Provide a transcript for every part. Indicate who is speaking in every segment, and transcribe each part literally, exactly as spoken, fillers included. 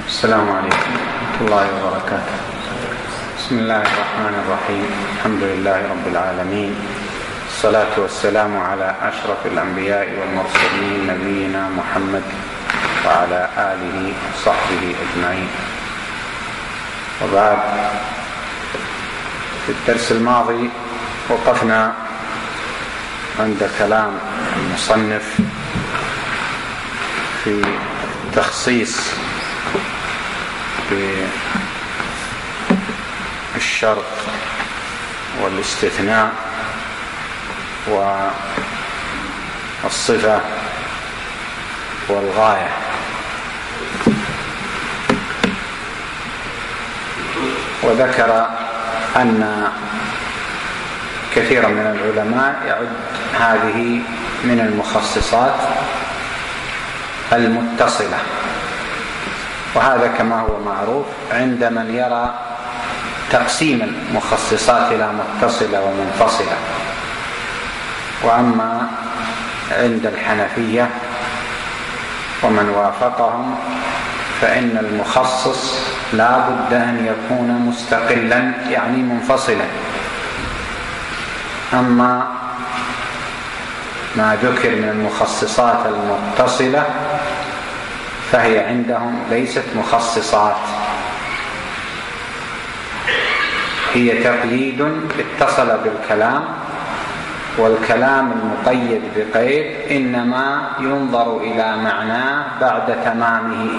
Speaker 1: السلام عليكم ورحمة الله وبركاته. بسم الله الرحمن الرحيم. الحمد لله رب العالمين، الصلاة والسلام على أشرف الأنبياء والمرسلين نبينا محمد وعلى آله وصحبه أجمعين. وبعد، في الدرس الماضي وقفنا عند كلام المصنف في تخصيص بالشرط والاستثناء والصفة والغاية. وذكر أن كثيرا من العلماء يعد هذه من المخصصات المتصلة، وهذا كما هو معروف عند من يرى تقسيم المخصصات إلى متصلة ومنفصلة. وأما عند الحنفية ومن وافقهم فإن المخصص لا بد أن يكون مستقلا، يعني منفصلا. أما ما ذكر من المخصصات المتصلة فهي عندهم ليست مخصصات، هي تقييد اتصل بالكلام، والكلام المقيد بقيد إنما ينظر إلى معناه بعد تمامه.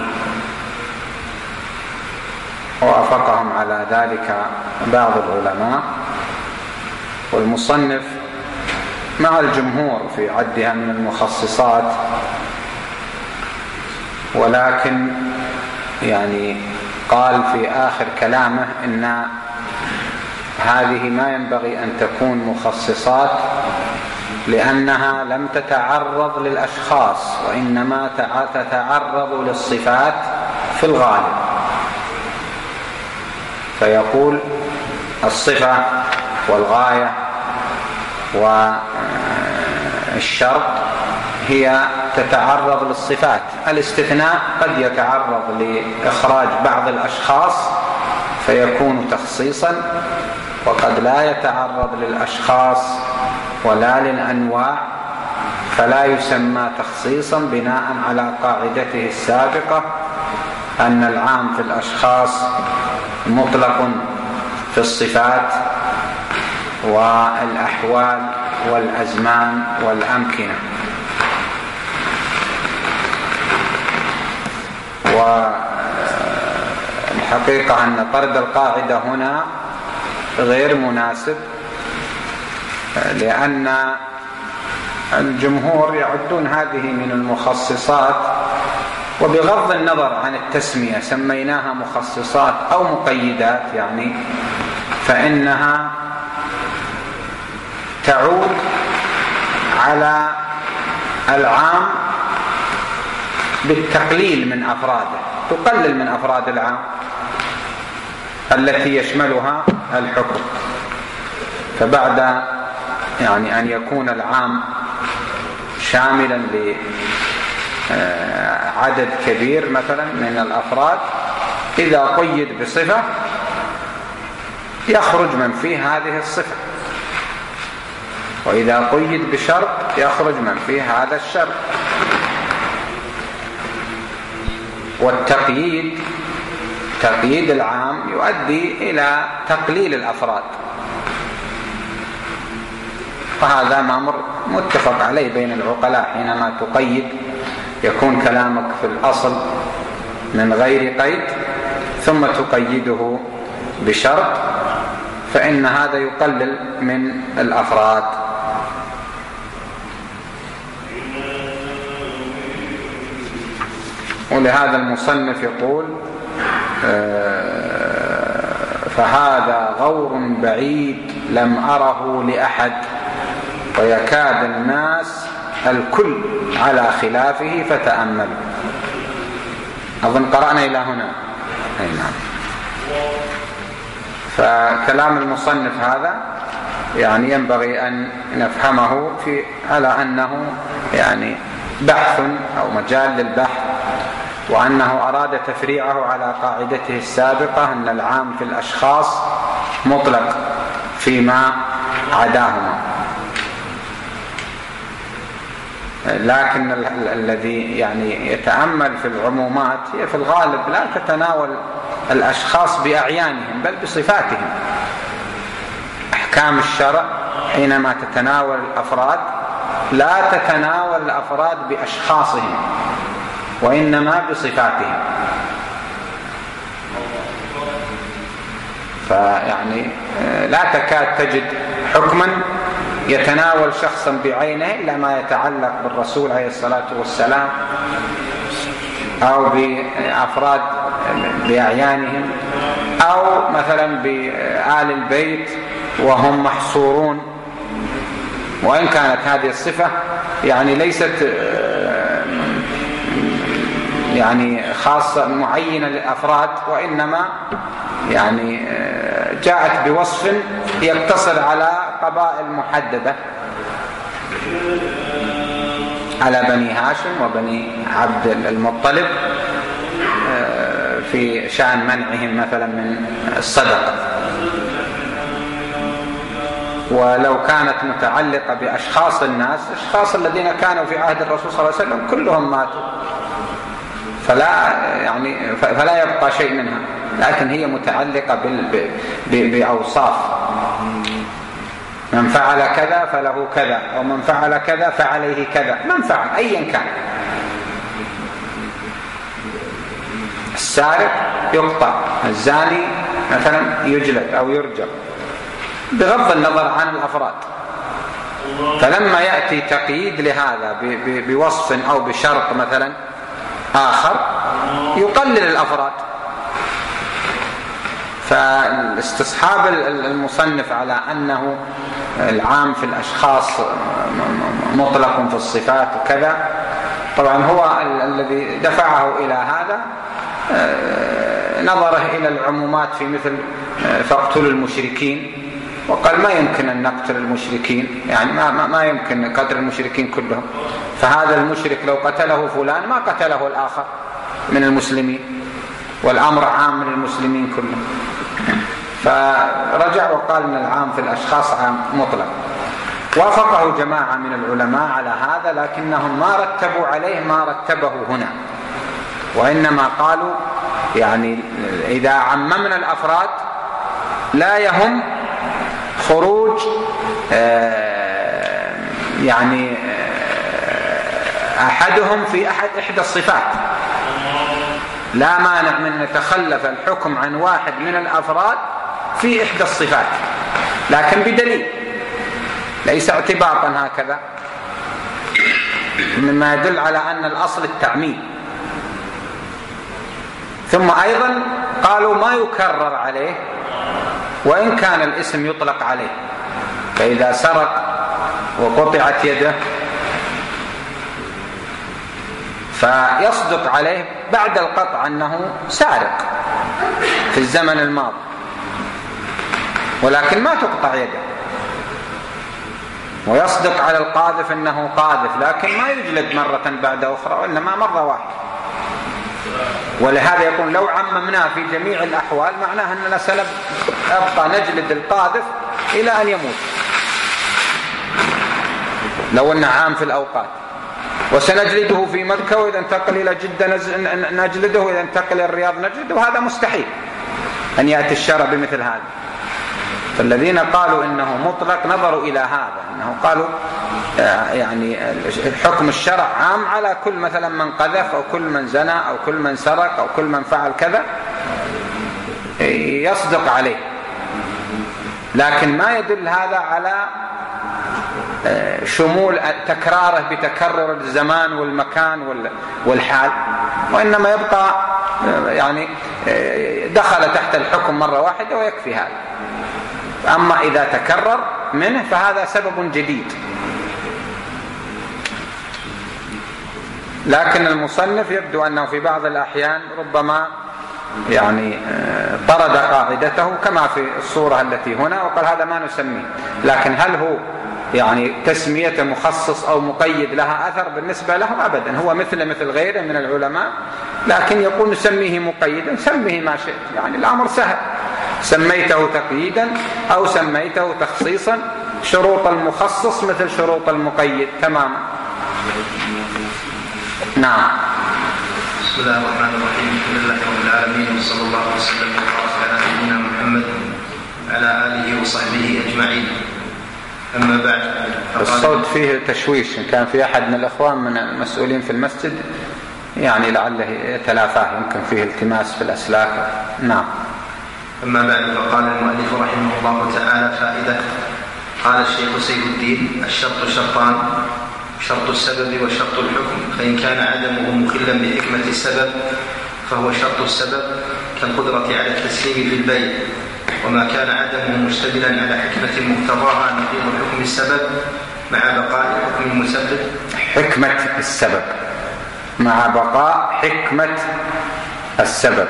Speaker 1: ووافقهم على ذلك بعض العلماء، والمصنف مع الجمهور في عدها من المخصصات، ولكن يعني قال في آخر كلامه إن هذه ما ينبغي أن تكون مخصصات لأنها لم تتعرض للأشخاص، وإنما تتعرض للصفات في الغالب. فيقول الصفة والغاية والشرط هي تتعرض للصفات. الاستثناء قد يتعرض لإخراج بعض الأشخاص فيكون تخصيصا، وقد لا يتعرض للأشخاص ولا للأنواع فلا يسمى تخصيصا، بناء على قاعدته السابقة أن العام في الأشخاص مطلق في الصفات والأحوال والأزمان والأمكنة. والحقيقة أن طرد القاعدة هنا غير مناسب، لأن الجمهور يعدون هذه من المخصصات، وبغض النظر عن التسمية سميناها مخصصات أو مقيدات يعني، فإنها تعود على العام بالتقليل من أفراده، تقلل من أفراد العام التي يشملها الحكم. فبعد يعني أن يكون العام شاملا لعدد كبير مثلا من الأفراد، إذا قيد بصفة يخرج من فيه هذه الصفة، وإذا قيد بشرط يخرج من فيه هذا الشرط. والتقييد تقييد العام يؤدي إلى تقليل الأفراد، وهذا ما متفق عليه بين العقلاء. حينما تقيد يكون كلامك في الأصل من غير قيد ثم تقيده بشرط، فإن هذا يقلل من الأفراد. ولهذا المصنف يقول فهذا غور بعيد لم أره لأحد، ويكاد الناس الكل على خلافه فتأملوا. أظن قرأنا إلى هنا. أي نعم. فكلام المصنف هذا يعني ينبغي أن نفهمه في على أنه يعني بحث أو مجال للبحث وأنه أراد تفريعه على قاعدته السابقة أن العام في الأشخاص مطلق فيما عداهما. لكن الذي يعني يتأمل في العمومات هي في الغالب لا تتناول الأشخاص بأعيانهم بل بصفاتهم. أحكام الشرع حينما تتناول الأفراد لا تتناول الأفراد بأشخاصهم وإنما بصفاتهم. فيعني لا تكاد تجد حكما يتناول شخصا بعينه إلا ما يتعلق بالرسول عليه الصلاة والسلام أو بأفراد بأعيانهم أو مثلا بآل البيت وهم محصورون، وإن كانت هذه الصفة يعني ليست يعني خاصة معينة للأفراد، وإنما يعني جاءت بوصف يقتصر على قبائل محددة، على بني هاشم وبني عبد المطلب في شأن منعهم مثلا من الصدقة. ولو كانت متعلقة بأشخاص الناس، أشخاص الذين كانوا في عهد الرسول صلى الله عليه وسلم كلهم ماتوا، فلا يعني فلا يبقى شيء منها، لكن هي متعلقة بأوصاف، من فعل كذا فله كذا، ومن فعل كذا فعليه كذا، من فعل أيا كان. السارق يقطع، الزاني مثلا يجلد أو يرجم بغض النظر عن الأفراد. فلما يأتي تقييد لهذا بوصف أو بشرط مثلا آخر يقلل الأفراد. فاستصحاب المصنف على أنه العام في الأشخاص مطلق في الصفات وكذا، طبعا هو الذي دفعه إلى هذا نظره إلى العمومات في مثل فاقتلوا المشركين، وقال ما يمكن أن نقتل المشركين، يعني ما, ما يمكن قتل المشركين كلهم، فهذا المشرك لو قتله فلان ما قتله الآخر من المسلمين، والأمر عام من المسلمين كلهم. فرجع وقال أن العام في الأشخاص عام مطلق. وافقه جماعة من العلماء على هذا، لكنهم ما رتبوا عليه ما رتبه هنا، وإنما قالوا يعني إذا عممنا الأفراد لا يهم خروج يعني أحدهم في أحد إحدى الصفات، لا مانع من أن يتخلف الحكم عن واحد من الأفراد في إحدى الصفات، لكن بدليل، ليس اعتباطا هكذا، مما يدل على أن الأصل التعميم. ثم أيضا قالوا ما يكرر عليه وإن كان الاسم يطلق عليه، فإذا سرق وقطعت يده فيصدق عليه بعد القطع أنه سارق في الزمن الماضي، ولكن ما تقطع يده، ويصدق على القاذف أنه قاذف، لكن ما يجلد مرة بعد أخرى، وإنما مرة واحدة. ولهذا يقول لو عممناه في جميع الأحوال معناه أننا سنبقى نجلد القاذف إلى أن يموت، لو أنه عام في الأوقات، وسنجلده في مكة، وإذا انتقل إلى جدة نجلده، وإذا انتقل إلى الرياض نجلده، وهذا مستحيل أن يأتي الشرع بمثل هذا. فالذين قالوا إنه مطلق نظروا إلى هذا، إنه قالوا يعني حكم الشرع عام على كل مثلا من قذف أو كل من زنى أو كل من سرق أو كل من فعل كذا يصدق عليه، لكن ما يدل هذا على شمول تكراره بتكرر الزمان والمكان والحال، وإنما يبقى يعني دخل تحت الحكم مرة واحدة ويكفي هذا. أما إذا تكرر منه فهذا سبب جديد. لكن المصنف يبدو أنه في بعض الأحيان ربما يعني طرد قاعدته كما في الصورة التي هنا، وقال هذا ما نسميه، لكن هل هو يعني تسمية مخصص أو مقيد لها أثر بالنسبة له؟ أبدا، هو مثل مثل غيره من العلماء لكن يقول نسميه مقيدا، سميه ما شئت، يعني الأمر سهل، سميته تقييدا أو سميته تخصيصا، شروط المخصص مثل شروط المقيد تماما. نعم.
Speaker 2: بسم الله الرحمن الرحيم. الحمد لله رب العالمين، وصلى الله وسلم وبارك على نبينا محمد وعلى آله وصحبه أجمعين. أما بعد،
Speaker 1: الصوت فيه تشويش، إن كان في أحد من الأخوان من المسؤولين في المسجد يعني لعله يتلافاه، يمكن فيه التماس في الأسلاك. نعم.
Speaker 2: أما بعد، فقال المؤلف رحمه الله تعالى: فائدة. قال الشيخ سيف الدين: الشرط شرطان، شرط السبب وشرط الحكم، فإن كان عدمه مخلا بحكمة السبب فهو شرط السبب كالقدرة على التسليم في البيع، وما كان عدمه مشتملا على حكمة مقتضاها نقيض حكم السبب مع بقاء حكم المسبب.
Speaker 1: حكمة السبب مع بقاء حكمة السبب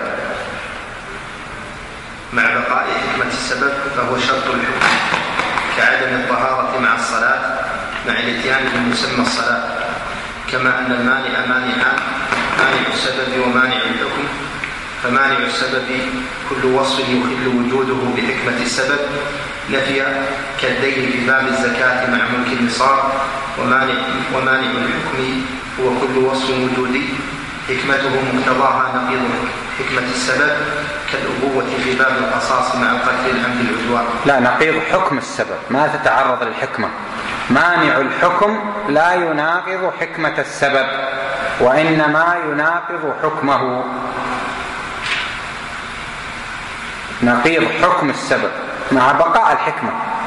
Speaker 2: مع بقاء حكمة السبب فهو شرط الحكم، كعدم الطهارة مع الصلاة مع الاتيان بمسمى الصلاة، كما أن المانع مانعان: مانع السبب ومانع الحكم. فمانع السبب كل وصف يخل وجوده بحكمة السبب نفيا، كالدين في باب الزكاة مع ملك النصاب. ومانع, ومانع الحكم هو كل وصف وجودي حكمته مقتضاها نقيض حكمة السبب، كالأبوة في باب القصاص مع القتل العمد العدوان.
Speaker 1: لا، نقيض حكم السبب، ما تتعرض للحكمة. مانع الحكم لا يناقض حكمة السبب، وإنما يناقض حكمه. نقيض حكم السبب مع بقاء الحكمة.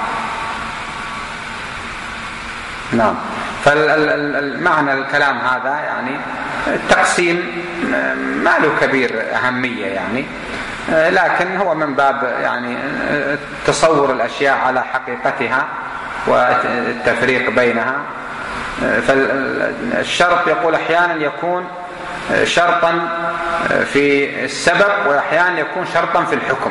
Speaker 1: نعم. فالمعنى الكلام هذا يعني التقسيم ما له كبير أهمية يعني، لكن هو من باب يعني تصور الأشياء على حقيقتها والتفريق بينها. فالشرط يقول أحيانا يكون شرطا في السبب، وأحيانا يكون شرطا في الحكم.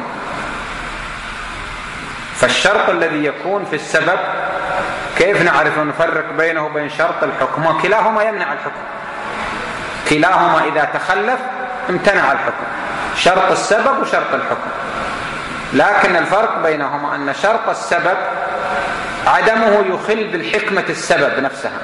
Speaker 1: فالشرط الذي يكون في السبب كيف نعرف نفرق بينه وبين شرط الحكم؟ وكلاهما يمنع الحكم، كلاهما إذا تخلف امتنع الحكم، شرط السبب وشرط الحكم. لكن الفرق بينهما أن شرط السبب عدمه يخل بالحكمة السبب نفسها،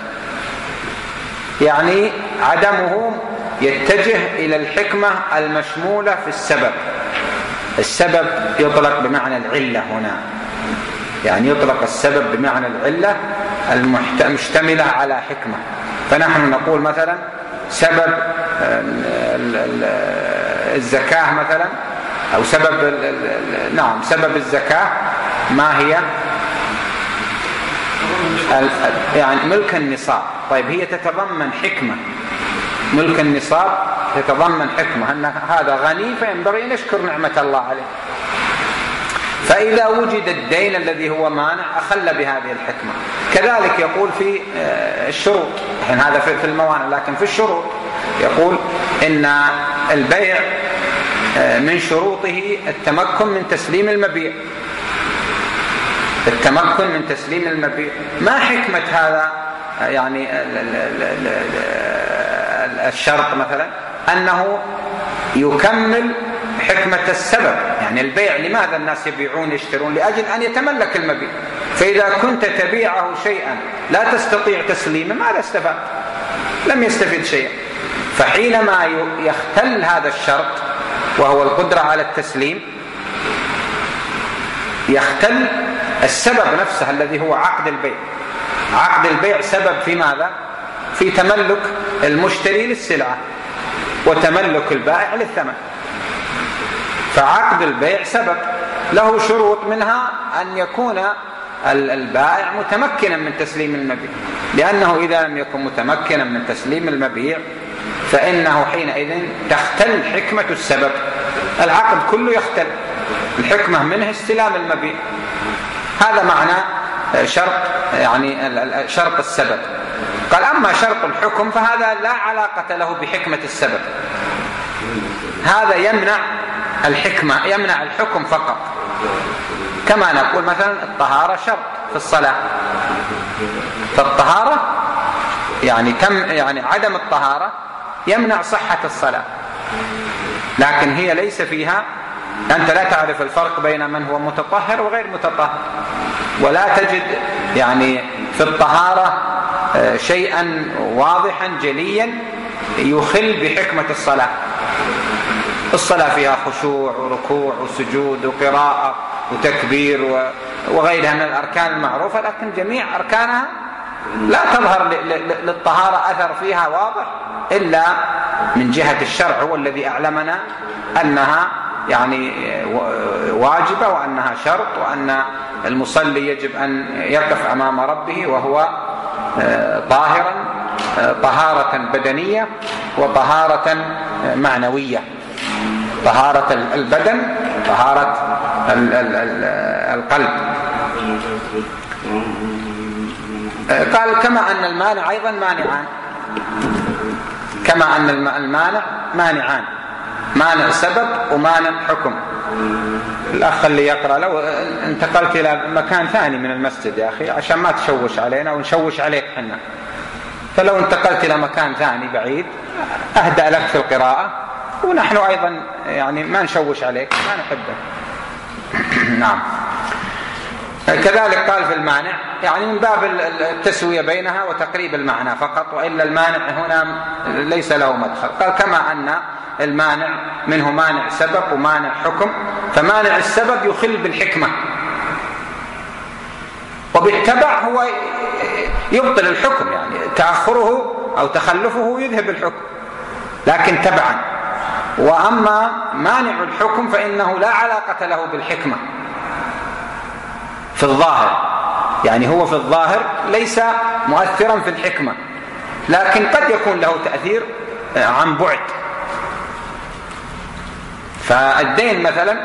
Speaker 1: يعني عدمه يتجه إلى الحكمة المشمولة في السبب. السبب يطلق بمعنى العلة هنا، يعني يطلق السبب بمعنى العلة المشتملة على حكمة. فنحن نقول مثلا سبب الزكاة مثلا، أو سبب نعم سبب الزكاة ما هي؟ يعني ملك النصاب. طيب هي تتضمن حكمة، ملك النصاب يتضمن حكمة أن هذا غني فينبغي أن يشكر نعمة الله عليه. فإذا وجد الدين الذي هو مانع أخل بهذه الحكمة. كذلك يقول في الشروط، يعني هذا في الموانع، لكن في الشروط يقول إن البيع من شروطه التمكن من تسليم المبيع، التمكن من تسليم المبيع. ما حكمة هذا يعني الشرط مثلا؟ أنه يكمل حكمة السبب. يعني البيع لماذا الناس يبيعون يشترون؟ لأجل أن يتملك المبيع. فإذا كنت تبيعه شيئا لا تستطيع تسليمه ماذا استفاد؟ لم يستفيد شيئا. فحينما يختل هذا الشرط وهو القدرة على التسليم يختل السبب نفسه الذي هو عقد البيع. عقد البيع سبب في ماذا؟ في تملك المشتري للسلعة وتملك البائع للثمن. فعقد البيع سبب له شروط، منها أن يكون البائع متمكنا من تسليم المبيع، لأنه إذا لم يكن متمكنا من تسليم المبيع فإنه حينئذ تختل حكمة السبب. العقد كله يختل، الحكمة منه استلام المبيع. هذا معنى شرط يعني شرط السبب. قال أما شرط الحكم فهذا لا علاقة له بحكمة السبب، هذا يمنع الحكمة، يمنع الحكم فقط. كما نقول مثلا الطهارة شرط في الصلاة، فالطهارة يعني كم يعني عدم الطهارة يمنع صحة الصلاة. لكن هي ليس فيها، أنت لا تعرف الفرق بين من هو متطهر وغير متطهر، ولا تجد يعني في الطهارة شيئا واضحا جليا يخل بحكمة الصلاة. الصلاة فيها خشوع وركوع وسجود وقراءة وتكبير وغيرها من الأركان المعروفة، لكن جميع أركانها لا تظهر للطهارة أثر فيها واضح إلا من جهة الشرع، هو الذي أعلمنا أنها يعني واجبة وأنها شرط، وأن المصلي يجب أن يقف أمام ربه وهو طاهرا طهارة بدنية وطهارة معنوية، طهارة البدن طهارة القلب. قال كما أن المانع أيضا مانعان، كما أن المانع مانعان، مانع سبب ومانع حكم. الأخ اللي يقرأ لو انتقلت إلى مكان ثاني من المسجد يا أخي عشان ما تشوش علينا ونشوش عليك حنا، فلو انتقلت إلى مكان ثاني بعيد أهدأ لك في القراءة، ونحن أيضا يعني ما نشوش عليك، ما نحبه. نعم. كذلك قال في المانع يعني من باب التسوية بينها وتقريب المعنى فقط، وإلا المانع هنا ليس له مدخل. قال كما أن المانع منه مانع سبب ومانع حكم، فمانع السبب يخل بالحكمة، وبالتبع هو يبطل الحكم، يعني تأخره أو تخلفه يذهب الحكم لكن تبعا. وأما مانع الحكم فإنه لا علاقة له بالحكمة في الظاهر، يعني هو في الظاهر ليس مؤثرا في الحكمة، لكن قد يكون له تأثير عن بعد. فالدين مثلا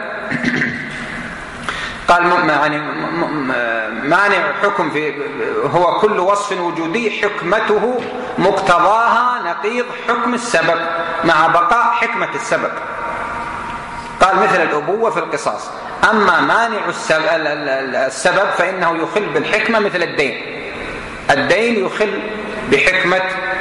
Speaker 1: قال يعني مانع حكم في هو كل وصف وجودي حكمته مقتضاها نقيض حكم السبب مع بقاء حكمة السبب. قال مثل الأبوة في القصاص. أما مانع السبب فإنه يخل بالحكمة مثل الدين، الدين يخل بحكمة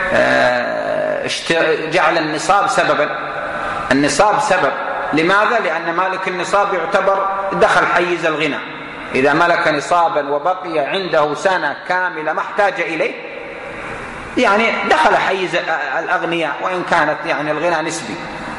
Speaker 1: جعل النصاب سببا، النصاب سبب. لماذا؟ لأن مالك النصاب يعتبر دخل حيز الغنى، إذا ملك نصابا وبقي عنده سنة كاملة ما احتاج إليه يعني دخل حيز الأغنياء، وإن كانت يعني الغنى نسبي.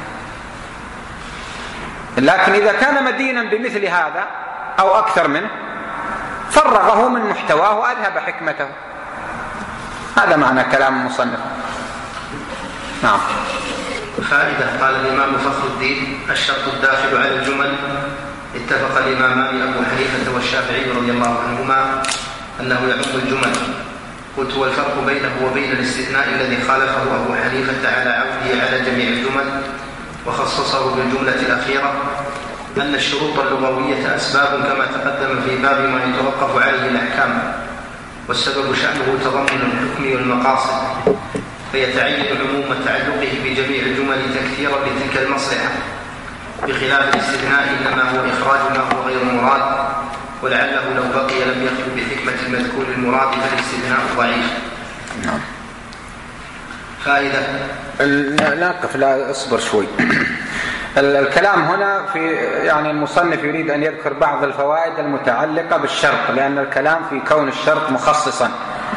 Speaker 1: لكن إذا كان مدينا بمثل هذا أو أكثر منه فرغه من محتواه وأذهب حكمته. هذا معنى كلام المصنف. نعم.
Speaker 2: فائدة. قال الإمام فخر الدين: الشرط الداخل على الجمل. اتفق الإمامان أبو حنيفة والشافعي رضي الله عنهما أنه يعم الجمل. قلت: والفرق بينه وبين الاستثناء الذي خالفه أبو حنيفة على عوده على جميع الجمل وخصصه بالجملة الأخيرة أن الشروط اللغوية أسباب كما تقدم في باب ما يتوقف عليه الأحكام، والسبب شأنه تضمن الحكم والمقاصد، فيتعين عموم تعلقه بجميع الجمل تكثيرا لتلك المصلحة، بخلاف الاستثناء إنما هو إخراج ما هو غير مراد، ولعله لو بقي لم يخلو بحكمة المذكور المراد فالاستثناء ضعيف.
Speaker 1: نعم.
Speaker 2: فائدة.
Speaker 1: نقف، لا اصبر شوي. الكلام هنا في يعني المصنف يريد أن يذكر بعض الفوائد المتعلقة بالشرط، لأن الكلام في كون الشرط مخصصا.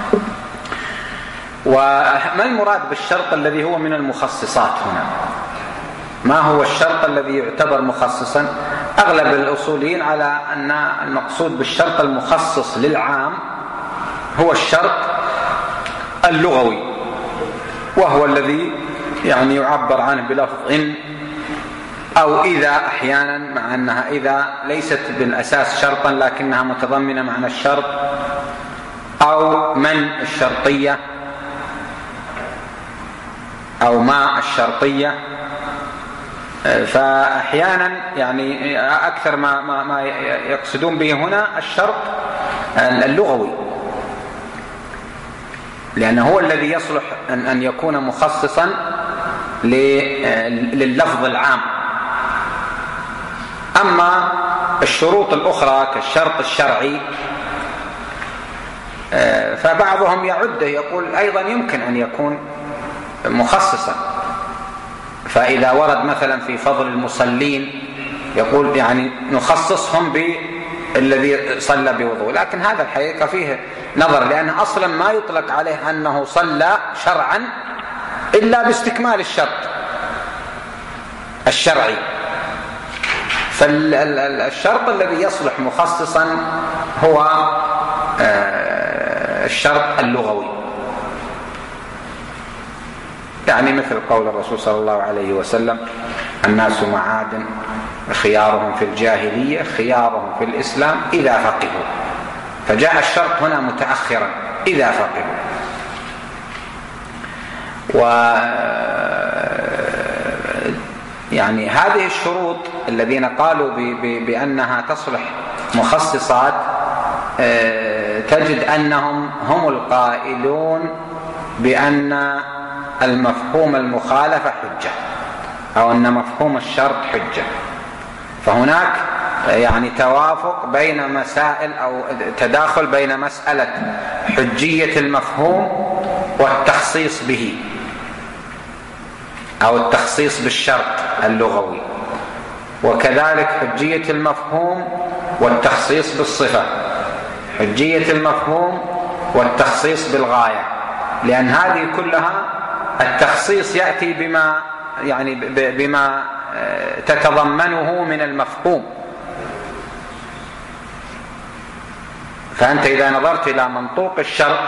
Speaker 1: وما المراد بالشرط الذي هو من المخصصات هنا؟ ما هو الشرط الذي يعتبر مخصصا؟ أغلب الأصوليين على أن المقصود بالشرط المخصص للعام هو الشرط اللغوي، وهو الذي يعني يعبر عنه بلفظ إن أو إذا أحيانا، مع أنها إذا ليست بالأساس شرطا لكنها متضمنة معنى الشرط، أو من الشرطية أو ما الشرطية. فأحيانا يعني أكثر ما, ما, ما يقصدون به هنا الشرط اللغوي، لأنه هو الذي يصلح أن, أن يكون مخصصا لللفظ العام. أما الشروط الأخرى كالشرط الشرعي فبعضهم يعده يقول أيضا يمكن أن يكون مخصصا، فإذا ورد مثلا في فضل المصلين يقول يعني نخصصهم بالذي صلى بوضوء، لكن هذا الحقيقة فيه نظر، لأن أصلا ما يطلق عليه أنه صلى شرعا إلا باستكمال الشرط الشرعي. فالشرط الذي يصلح مخصصا هو الشرط اللغوي، يعني مثل قول الرسول صلى الله عليه وسلم: الناس معادن خيارهم في الجاهلية خيارهم في الإسلام إذا فقهوا، فجاء الشرط هنا متأخرا إذا فقهوا. و يعني هذه الشروط الذين قالوا بأنها تصلح مخصصات تجد أنهم هم القائلون بأن المفهوم المخالفة حجة، أو أن مفهوم الشرط حجة. فهناك يعني توافق بين مسائل أو تداخل بين مسألة حجية المفهوم والتخصيص به، أو التخصيص بالشرط اللغوي، وكذلك حجية المفهوم والتخصيص بالصفة، حجية المفهوم والتخصيص بالغاية، لأن هذه كلها التخصيص يأتي بما يعني بما تتضمنه من المفهوم. فأنت إذا نظرت إلى منطوق الشرط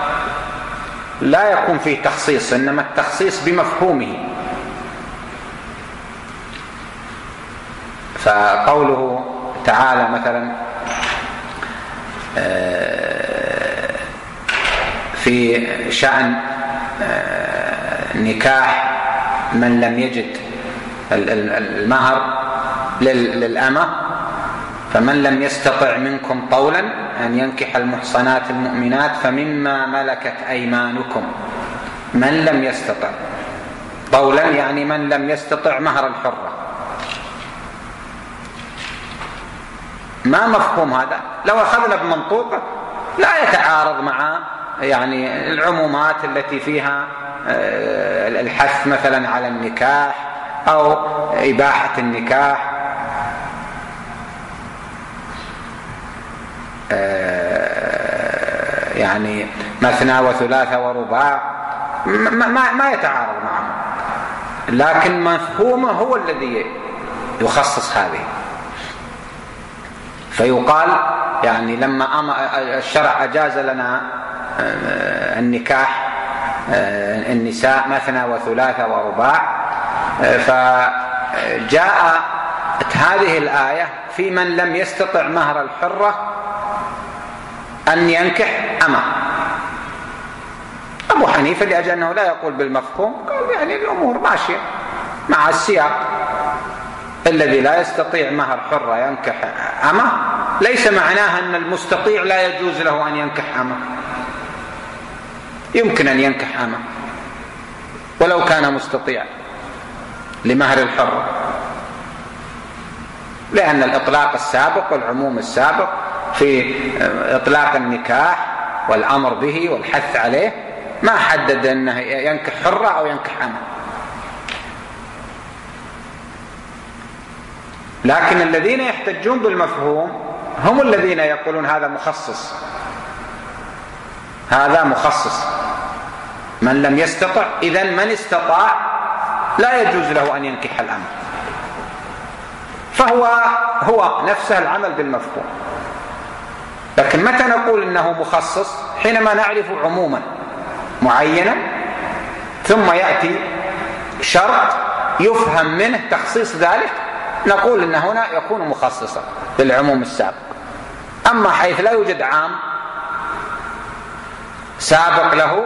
Speaker 1: لا يكون فيه تخصيص، إنما التخصيص بمفهومه. فقوله تعالى مثلا في شأن نكاح من لم يجد المهر للأمة: فمن لم يستطع منكم طولا أن ينكح المحصنات المؤمنات فمما ملكت أيمانكم. من لم يستطع طولا يعني من لم يستطع مهر الحرة. ما مفهوم هذا؟ لو أخذنا بمنطوقه لا يتعارض مع يعني العمومات التي فيها الحث مثلا على النكاح أو إباحة النكاح. يعني مثنى وثلاثة ورباع ما, ما يتعارض معه، لكن مفهومه هو الذي يخصص هذه. فيقال يعني لما الشرع أجاز لنا النكاح النساء مثنى وثلاثة ورباع، فجاءت هذه الآية في من لم يستطع مهر الحرة أن ينكح أمة. أبو حنيفة لأجل أنه لا يقول بالمفهوم قال يعني الأمور ماشية مع السياق. الذي لا يستطيع مهر حرة ينكح أمة ليس معناها أن المستطيع لا يجوز له أن ينكح أمة. يمكن أن ينكح أمة ولو كان مستطيع لمهر الحرة، لأن الإطلاق السابق والعموم السابق في إطلاق النكاح والأمر به والحث عليه ما حدد أنه ينكح حرة أو ينكح أمة. لكن الذين يحتجون بالمفهوم هم الذين يقولون هذا مخصص، هذا مخصص من لم يستطع. إذن من استطاع لا يجوز له أن ينكح الأمة، فهو هو نفسه العمل بالمفهوم. لكن متى نقول إنه مخصص؟ حينما نعرف عموما معينا ثم يأتي شرط يفهم منه تخصيص ذلك، نقول إن هنا يكون مخصصا بالعموم السابق. أما حيث لا يوجد عام سابق له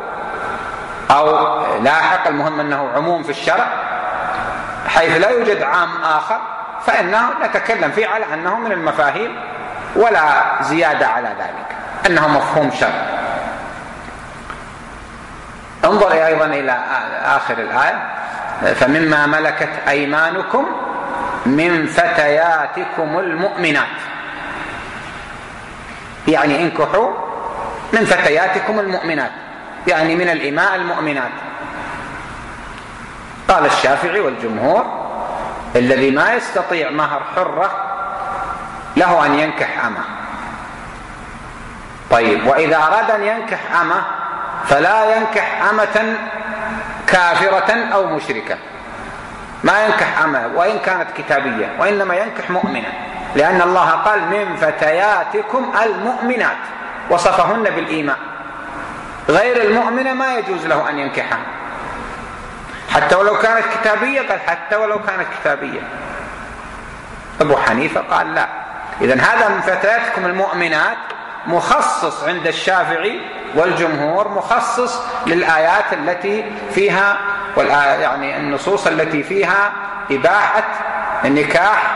Speaker 1: أو لاحق، المهم أنه عموم في الشرع، حيث لا يوجد عام آخر فإنه نتكلم فيه على أنه من المفاهيم ولا زيادة على ذلك، أنه مفهوم شرع. انظر أيضا إلى آخر الآية: فمما ملكت أيمانكم من فتياتكم المؤمنات، يعني انكحوا من فتياتكم المؤمنات، يعني من الإماء المؤمنات. قال الشافعي والجمهور الذي ما يستطيع مهر حرة له أن ينكح أمة. طيب، وإذا أراد أن ينكح أمة فلا ينكح أمة كافرة أو مشركة، ما ينكح أمة وإن كانت كتابية، وإنما ينكح مؤمنة، لأن الله قال من فتياتكم المؤمنات، وصفهن بالإيمان. غير المؤمنة ما يجوز له أن ينكحها حتى ولو كانت كتابية، قال حتى ولو كانت كتابية. أبو حنيفة قال لا. إذن هذا من فتياتكم المؤمنات مخصص عند الشافعي والجمهور، مخصص للآيات التي فيها يعني النصوص التي فيها إباحة النكاح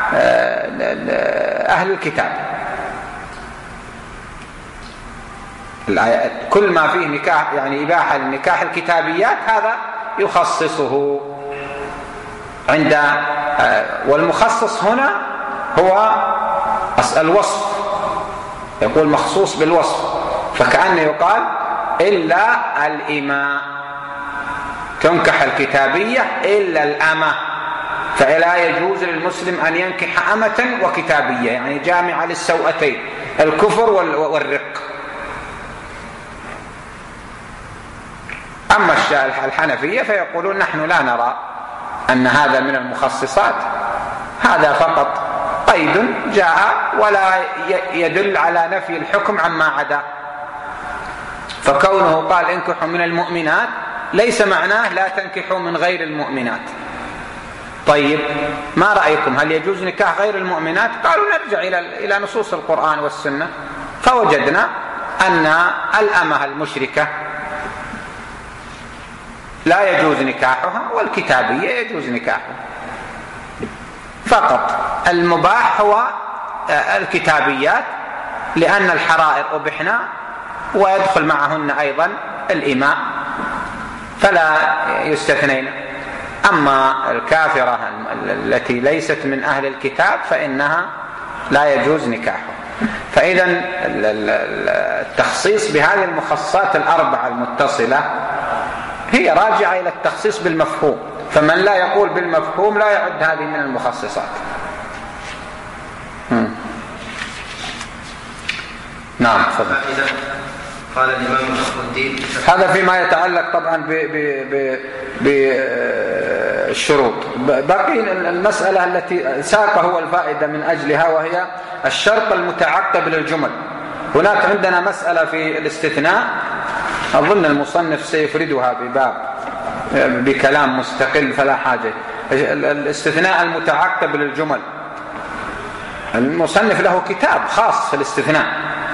Speaker 1: أهل الكتاب. كل ما فيه نكاح يعني إباحة للنكاح الكتابيات هذا يخصصه عند، والمخصص هنا هو الوصف، يقول مخصوص بالوصف، فكأنه يقال إلا الإماء، تنكح الكتابية إلا الأمة، فلا يجوز للمسلم أن ينكح أمة وكتابية، يعني جامعة للسوءتين الكفر والرق. أما الحنفية فيقولون نحن لا نرى أن هذا من المخصصات، هذا فقط قيد جاء ولا يدل على نفي الحكم عما عدا، فكونه قال انكحوا من المؤمنات ليس معناه لا تنكحوا من غير المؤمنات. طيب، ما رأيكم، هل يجوز نكاح غير المؤمنات؟ قالوا نرجع إلى نصوص القرآن والسنة، فوجدنا أن الأمة المشركة لا يجوز نكاحها والكتابية يجوز نكاحها، فقط المباح هو الكتابيات لأن الحرائر أبحنا ويدخل معهن أيضا الإماء فلا يستثنين. أما الكافرة التي ليست من أهل الكتاب فإنها لا يجوز نكاحها. فإذا التخصيص بهذه المخصصات الأربعة المتصلة هي راجعة إلى التخصيص بالمفهوم، فمن لا يقول بالمفهوم لا يعد هذه من المخصصات. هم. نعم تفضل.
Speaker 2: قال الإمام فخر الدين،
Speaker 1: هذا فيما يتعلق طبعا بالشروط. بقي المسألة التي ساقه هو الفائدة من أجلها، وهي الشرط المتعقب للجمل. هناك عندنا مسألة في الاستثناء أظن المصنف سيفردها بباب بكلام مستقل فلا حاجة. الاستثناء المتعقب للجمل، المصنف له كتاب خاص في الاستثناء،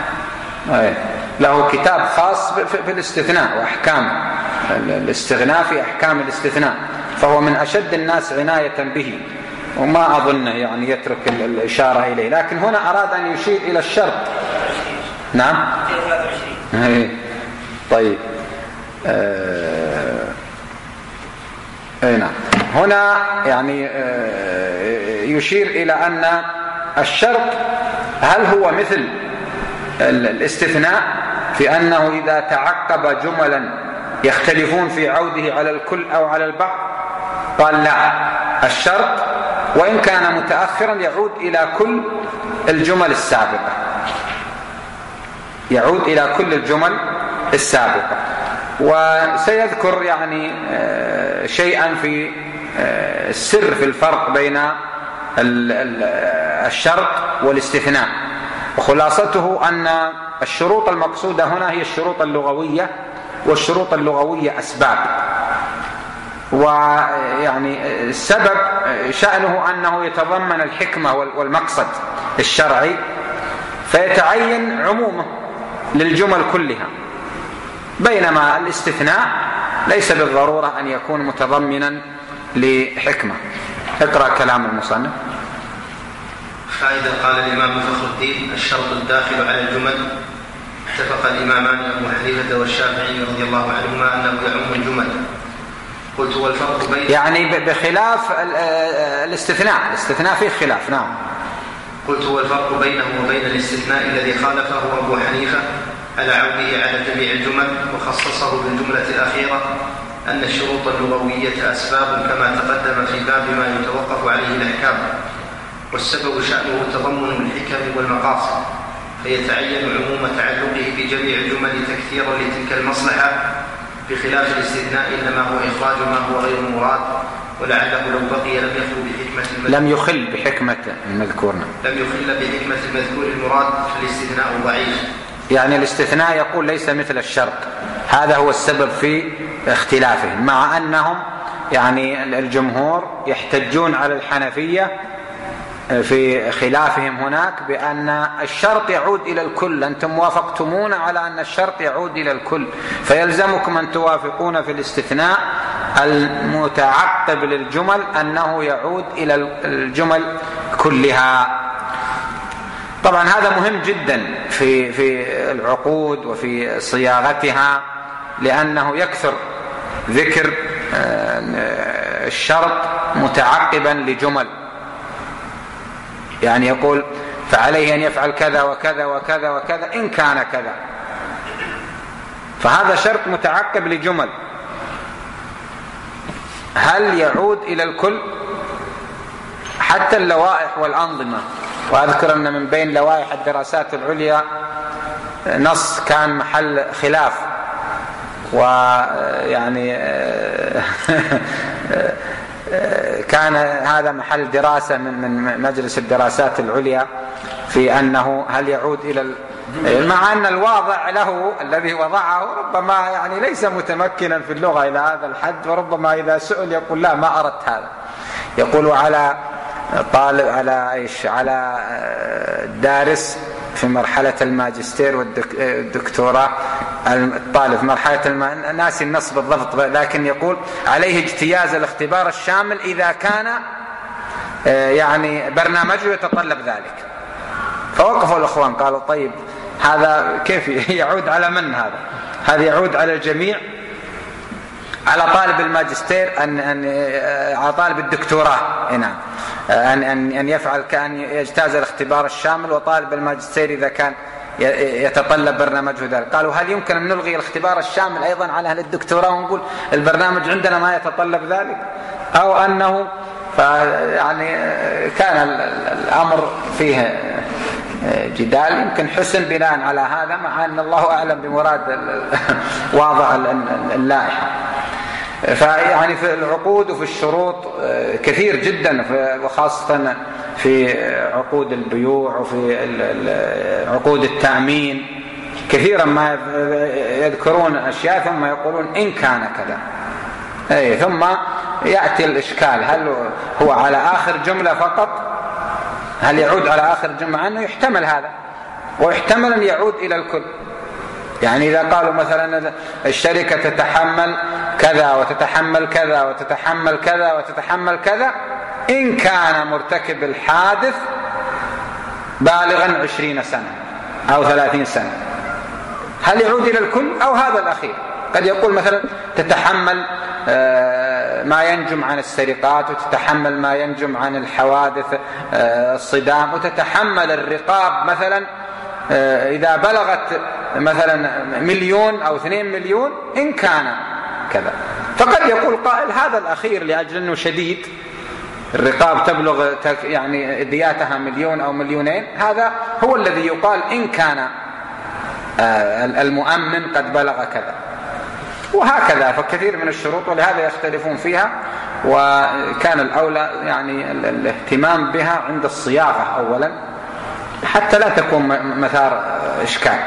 Speaker 1: له كتاب خاص في الاستثناء وأحكام الاستغناء في أحكام الاستثناء، فهو من أشد الناس عناية به، وما أظنه يعني يترك الإشارة إليه. لكن هنا أراد أن يشير إلى الشرط. نعم طيب آه... اي نعم. هنا يعني آه يشير إلى أن الشرط هل هو مثل الاستثناء في أنه إذا تعقب جملا يختلفون في عوده على الكل أو على البعض؟ قال لا، الشرط وإن كان متأخرا يعود إلى كل الجمل السابقة، يعود إلى كل الجمل السابقة. وسيذكر يعني شيئا في السر في الفرق بين الشرط والاستثناء، وخلاصته أن الشروط المقصودة هنا هي الشروط اللغوية، والشروط اللغوية أسباب، ويعني السبب شأنه أنه يتضمن الحكمة والمقصد الشرعي فيتعين عمومه للجمل كلها، بينما الاستثناء ليس بالضرورة أن يكون متضمنا لحكمة. اقرأ كلام المصنف.
Speaker 2: فإذا قال الإمام فخر الدين الشرط الداخل على الجمل، اتفق الإمامان أبو حنيفة والشافعي رضي الله عنهما أنه يعم الجمل. قلت والفرق بين
Speaker 1: يعني بخلاف الاستثناء، الاستثناء فيه خلاف. نعم.
Speaker 2: قلت والفرق بينه وبين الاستثناء الذي خالفه أبو حنيفة على عوده على جميع الجمل وخصصه بالجملة الأخيرة أن الشروط اللغوية أسباب كما تقدم في باب ما يتوقف عليه الأحكام، والسبب شأنه تضمن الحكم والمقاصد، فيتعين عموم تعلقه بجميع الجمل تكثيرا لتلك المصلحة، بخلاف الاستثناء إنما هو إخراج ما هو غير مراد، ولعله لو بقي لم يخل بحكمة المذكور
Speaker 1: لم يخل بحكمة المذكور
Speaker 2: لم يخل بحكمة المذكور المراد، فالاستثناء ضعيف.
Speaker 1: يعني الاستثناء يقول ليس مثل الشرط، هذا هو السبب في اختلافهم، مع أنهم يعني الجمهور يحتجون على الحنفية في خلافهم هناك بأن الشرط يعود إلى الكل. أنتم وافقتمون على أن الشرط يعود إلى الكل، فيلزمكم أن توافقون في الاستثناء المتعقب للجمل أنه يعود إلى الجمل كلها. طبعا هذا مهم جدا في في العقود وفي صياغتها، لأنه يكثر ذكر الشرط متعقبا لجمل، يعني يقول فعليه أن يفعل كذا وكذا وكذا وكذا إن كان كذا، فهذا شرط متعقب لجمل. هل يعود إلى الكل؟ حتى اللوائح والأنظمة، وأذكر أن من بين لوائح الدراسات العليا نص كان محل خلاف، ويعني كان هذا محل دراسة من مجلس الدراسات العليا في أنه هل يعود إلى ال... مع أن الواضع له الذي وضعه ربما يعني ليس متمكنا في اللغة إلى هذا الحد، وربما إذا سئل يقول لا ما أردت هذا. يقول على طالب على إيش على دارس في مرحلة الماجستير والدكتوراه، الطالب مرحلة الم... ناسي النص بالضبط، لكن يقول عليه اجتياز الاختبار الشامل إذا كان يعني برنامجه يتطلب ذلك. فوقفوا الأخوان قالوا طيب هذا كيف يعود على من؟ هذا هذا يعود على الجميع، على طالب الماجستير أن أن على طالب الدكتوراه نعم أن أن أن يفعل كأن يجتاز الاختبار الشامل، وطالب الماجستير إذا كان يتطلب برنامجه ذلك. قالوا هل يمكن أن نلغي الاختبار الشامل أيضا على أهل الدكتوراه ونقول البرنامج عندنا ما يتطلب ذلك، أو أنه يعني كان الأمر فيه جدال يمكن حسن بناء على هذا، مع أن الله أعلم بمراد واضع اللائحة. فيعني في العقود وفي الشروط كثير جدا، وخاصة في عقود البيوع وفي عقود التأمين كثيرا ما يذكرون أشياء ثم يقولون إن كان كذا، أي ثم يأتي الإشكال هل هو على آخر جملة فقط، هل يعود على آخر جملة؟ أنه يحتمل هذا، ويحتمل أن يعود إلى الكل. يعني إذا قالوا مثلا الشركة تتحمل كذا وتتحمل كذا وتتحمل كذا وتتحمل كذا إن كان مرتكب الحادث بالغا عشرين سنة أو ثلاثين سنة، هل يعود إلى الكل أو هذا الأخير؟ قد يقول مثلا تتحمل ما ينجم عن السرقات، وتتحمل ما ينجم عن الحوادث الصدام، وتتحمل الرقاب مثلا إذا بلغت مثلا مليون أو اثنين مليون إن كان كذا. فقد يقول قائل هذا الأخير لأجل أنه شديد، الرقاب تبلغ يعني دياتها مليون أو مليونين، هذا هو الذي يقال إن كان المؤمن قد بلغ كذا، وهكذا. فكثير من الشروط ولهذا يختلفون فيها، وكان الأولى يعني الاهتمام بها عند الصياغة أولا حتى لا تكون مثار إشكال.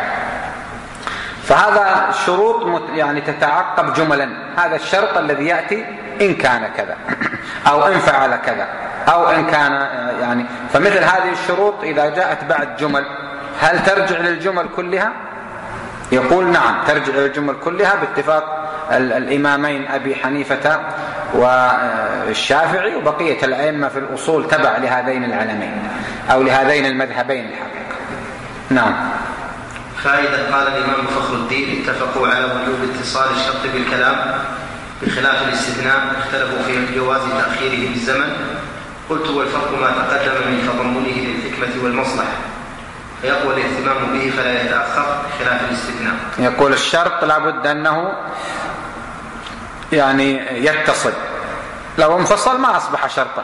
Speaker 1: فهذا شروط يعني تتعقب جملا، هذا الشرط الذي يأتي إن كان كذا أو إن فعل كذا أو إن كان يعني. فمثل هذه الشروط إذا جاءت بعد جمل هل ترجع للجمل كلها؟ يقول نعم ترجع للجمل كلها باتفاق الإمامين أبي حنيفة والشافعي وبقية الأئمة في الأصول تبع لهذين العلمين أو لهذين المذهبين الحقيقة. نعم.
Speaker 2: فإذا قال الإمام فخر الدين اتفقوا على وجوب اتصال الشرط بالكلام بخلاف الاستثناء، اختلفوا في جواز تأخيره بالزمن. قلت والفرق ما تقدم من تضمنه للحكمة والمصلحة، فيقوى الاهتمام به فلا يتأخر خلاف الاستثناء.
Speaker 1: يقول الشرط لابد أنه يعني يتصل، لو انفصل ما أصبح شرطا.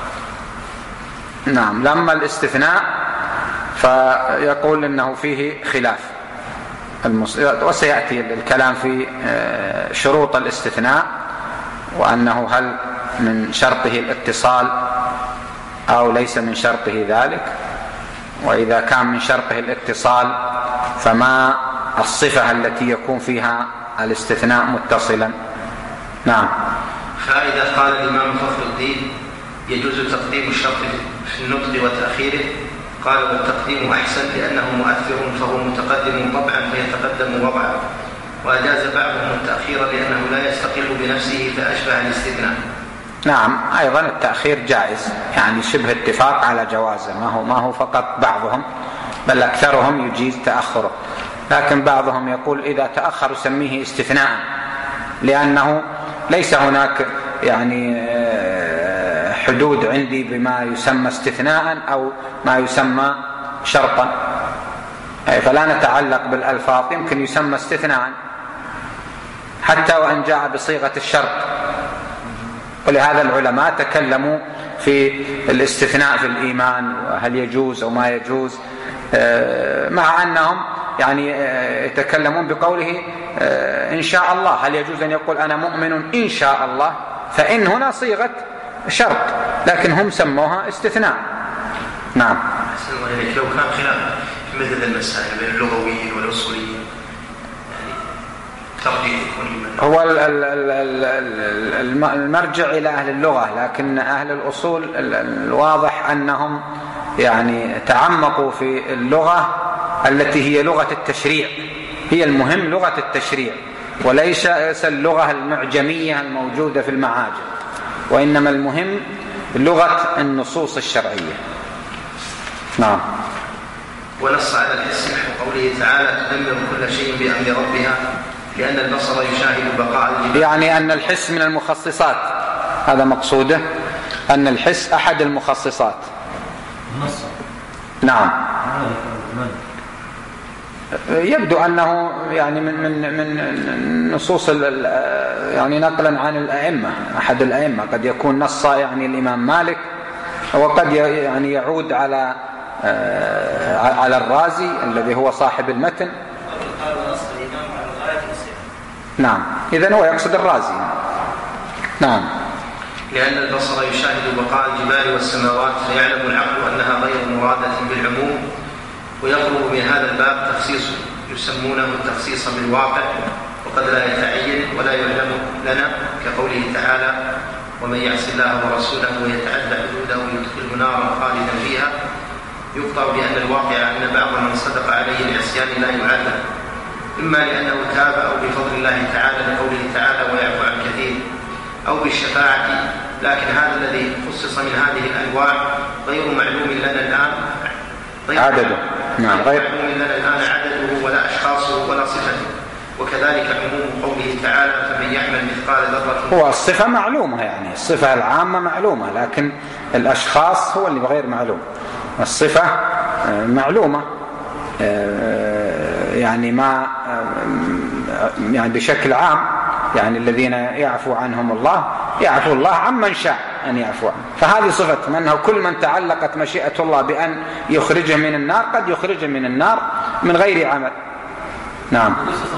Speaker 1: نعم. لما الاستثناء فيقول إنه فيه خلاف، وسيأتي الكلام في شروط الاستثناء وأنه هل من شرطه الاتصال أو ليس من شرطه ذلك، وإذا كان من شرطه الاتصال فما الصفة التي يكون فيها الاستثناء متصلا. نعم.
Speaker 2: فإذا قال الإمام فخر الدين يجوز تقديم الشرط في النطق وتأخيره، قال والتقديم أحسن لأنه مؤثر فهو متقدم طبعا فيتقدم وضعا، وأجاز بعضهم التأخير لأنه لا يستقل بنفسه فأشبه الاستثناء.
Speaker 1: نعم. أيضا التأخير جائز، يعني شبه اتفاق على جوازه، ما هو ما هو فقط بعضهم، بل أكثرهم يجيز تأخره، لكن بعضهم يقول إذا تأخر سميه استثناء، لأنه ليس هناك يعني حدود عندي بما يسمى استثناء أو ما يسمى شرطا، فلا نتعلق بالألفاظ، يمكن يسمى استثناء حتى وإن جاء بصيغة الشرط. ولهذا العلماء تكلموا في الاستثناء في الإيمان وهل يجوز أو ما يجوز، مع أنهم يعني يتكلمون بقوله إن شاء الله، هل يجوز أن يقول أنا مؤمن إن شاء الله، فإن هنا صيغة شرط، لكن هم سموها استثناء. نعم.
Speaker 2: لو كان خلاف في مثل المسائل بين اللغويين والأصوليين
Speaker 1: هو المرجع إلى أهل اللغة، لكن أهل الأصول الواضح أنهم يعني تعمقوا في اللغة التي هي لغة التشريع، هي المهم لغة التشريع، وليس اللغة المعجمية الموجودة في المعاجم، وإنما المهم لغة النصوص الشرعية. نعم.
Speaker 2: ونص على الحس نحو قوله تعالى تدمر كل شيء بأمر ربها لأن البصر يشاهد بقاء الجبال،
Speaker 1: يعني أن الحس من المخصصات، هذا مقصوده، أن الحس أحد المخصصات. نعم. يبدو أنه يعني من من من نصوص يعني نقلا عن الأئمة، أحد الأئمة، قد يكون نص يعني الإمام مالك، وقد يعني يعود على على الرازي الذي هو صاحب المتن. نعم. إذن هو يقصد الرازي. نعم.
Speaker 2: لأن البصر يشاهد بقاء الجبال والسماوات فيعلم العقل أنها غير مرادة بالعموم، ويقرب من هذا الباب تخصيص يسمونه التخصيص بالواقع، وقد لا يتعين ولا يعلم لنا، كقوله تعالى ومن يعص الله ورسوله ويتعدى حدوده يدخله نارا خالدا فيها، يقطع بأن الواقع أن بعض من صدق عليه العصيان لا يعذب، إما لأنه تاب أو بفضل الله تعالى لقوله تعالى ويعفو عن كثير، أو بالشفاعة، لكن هذا الذي خصص من هذه الأنواع غير معلوم لنا الآن
Speaker 1: عدده. نعم.
Speaker 2: غير معلوم لنا الآن عدده ولا أشخاصه ولا صفته، وكذلك عموم قوله تعالى فمن يعمل مثقال ذرة.
Speaker 1: هو الصفة معلومة، يعني الصفة العامة معلومة، لكن الأشخاص هو اللي غير معلوم. الصفة معلومة يعني ما يعني بشكل عام، يعني الذين يعفو عنهم الله يعفو الله عمن شاء أن يعفو عنه، فهذه صفة أنه كل من تعلقت مشيئة الله بأن يخرجه من النار قد يخرجه من النار من غير عمل. نعم.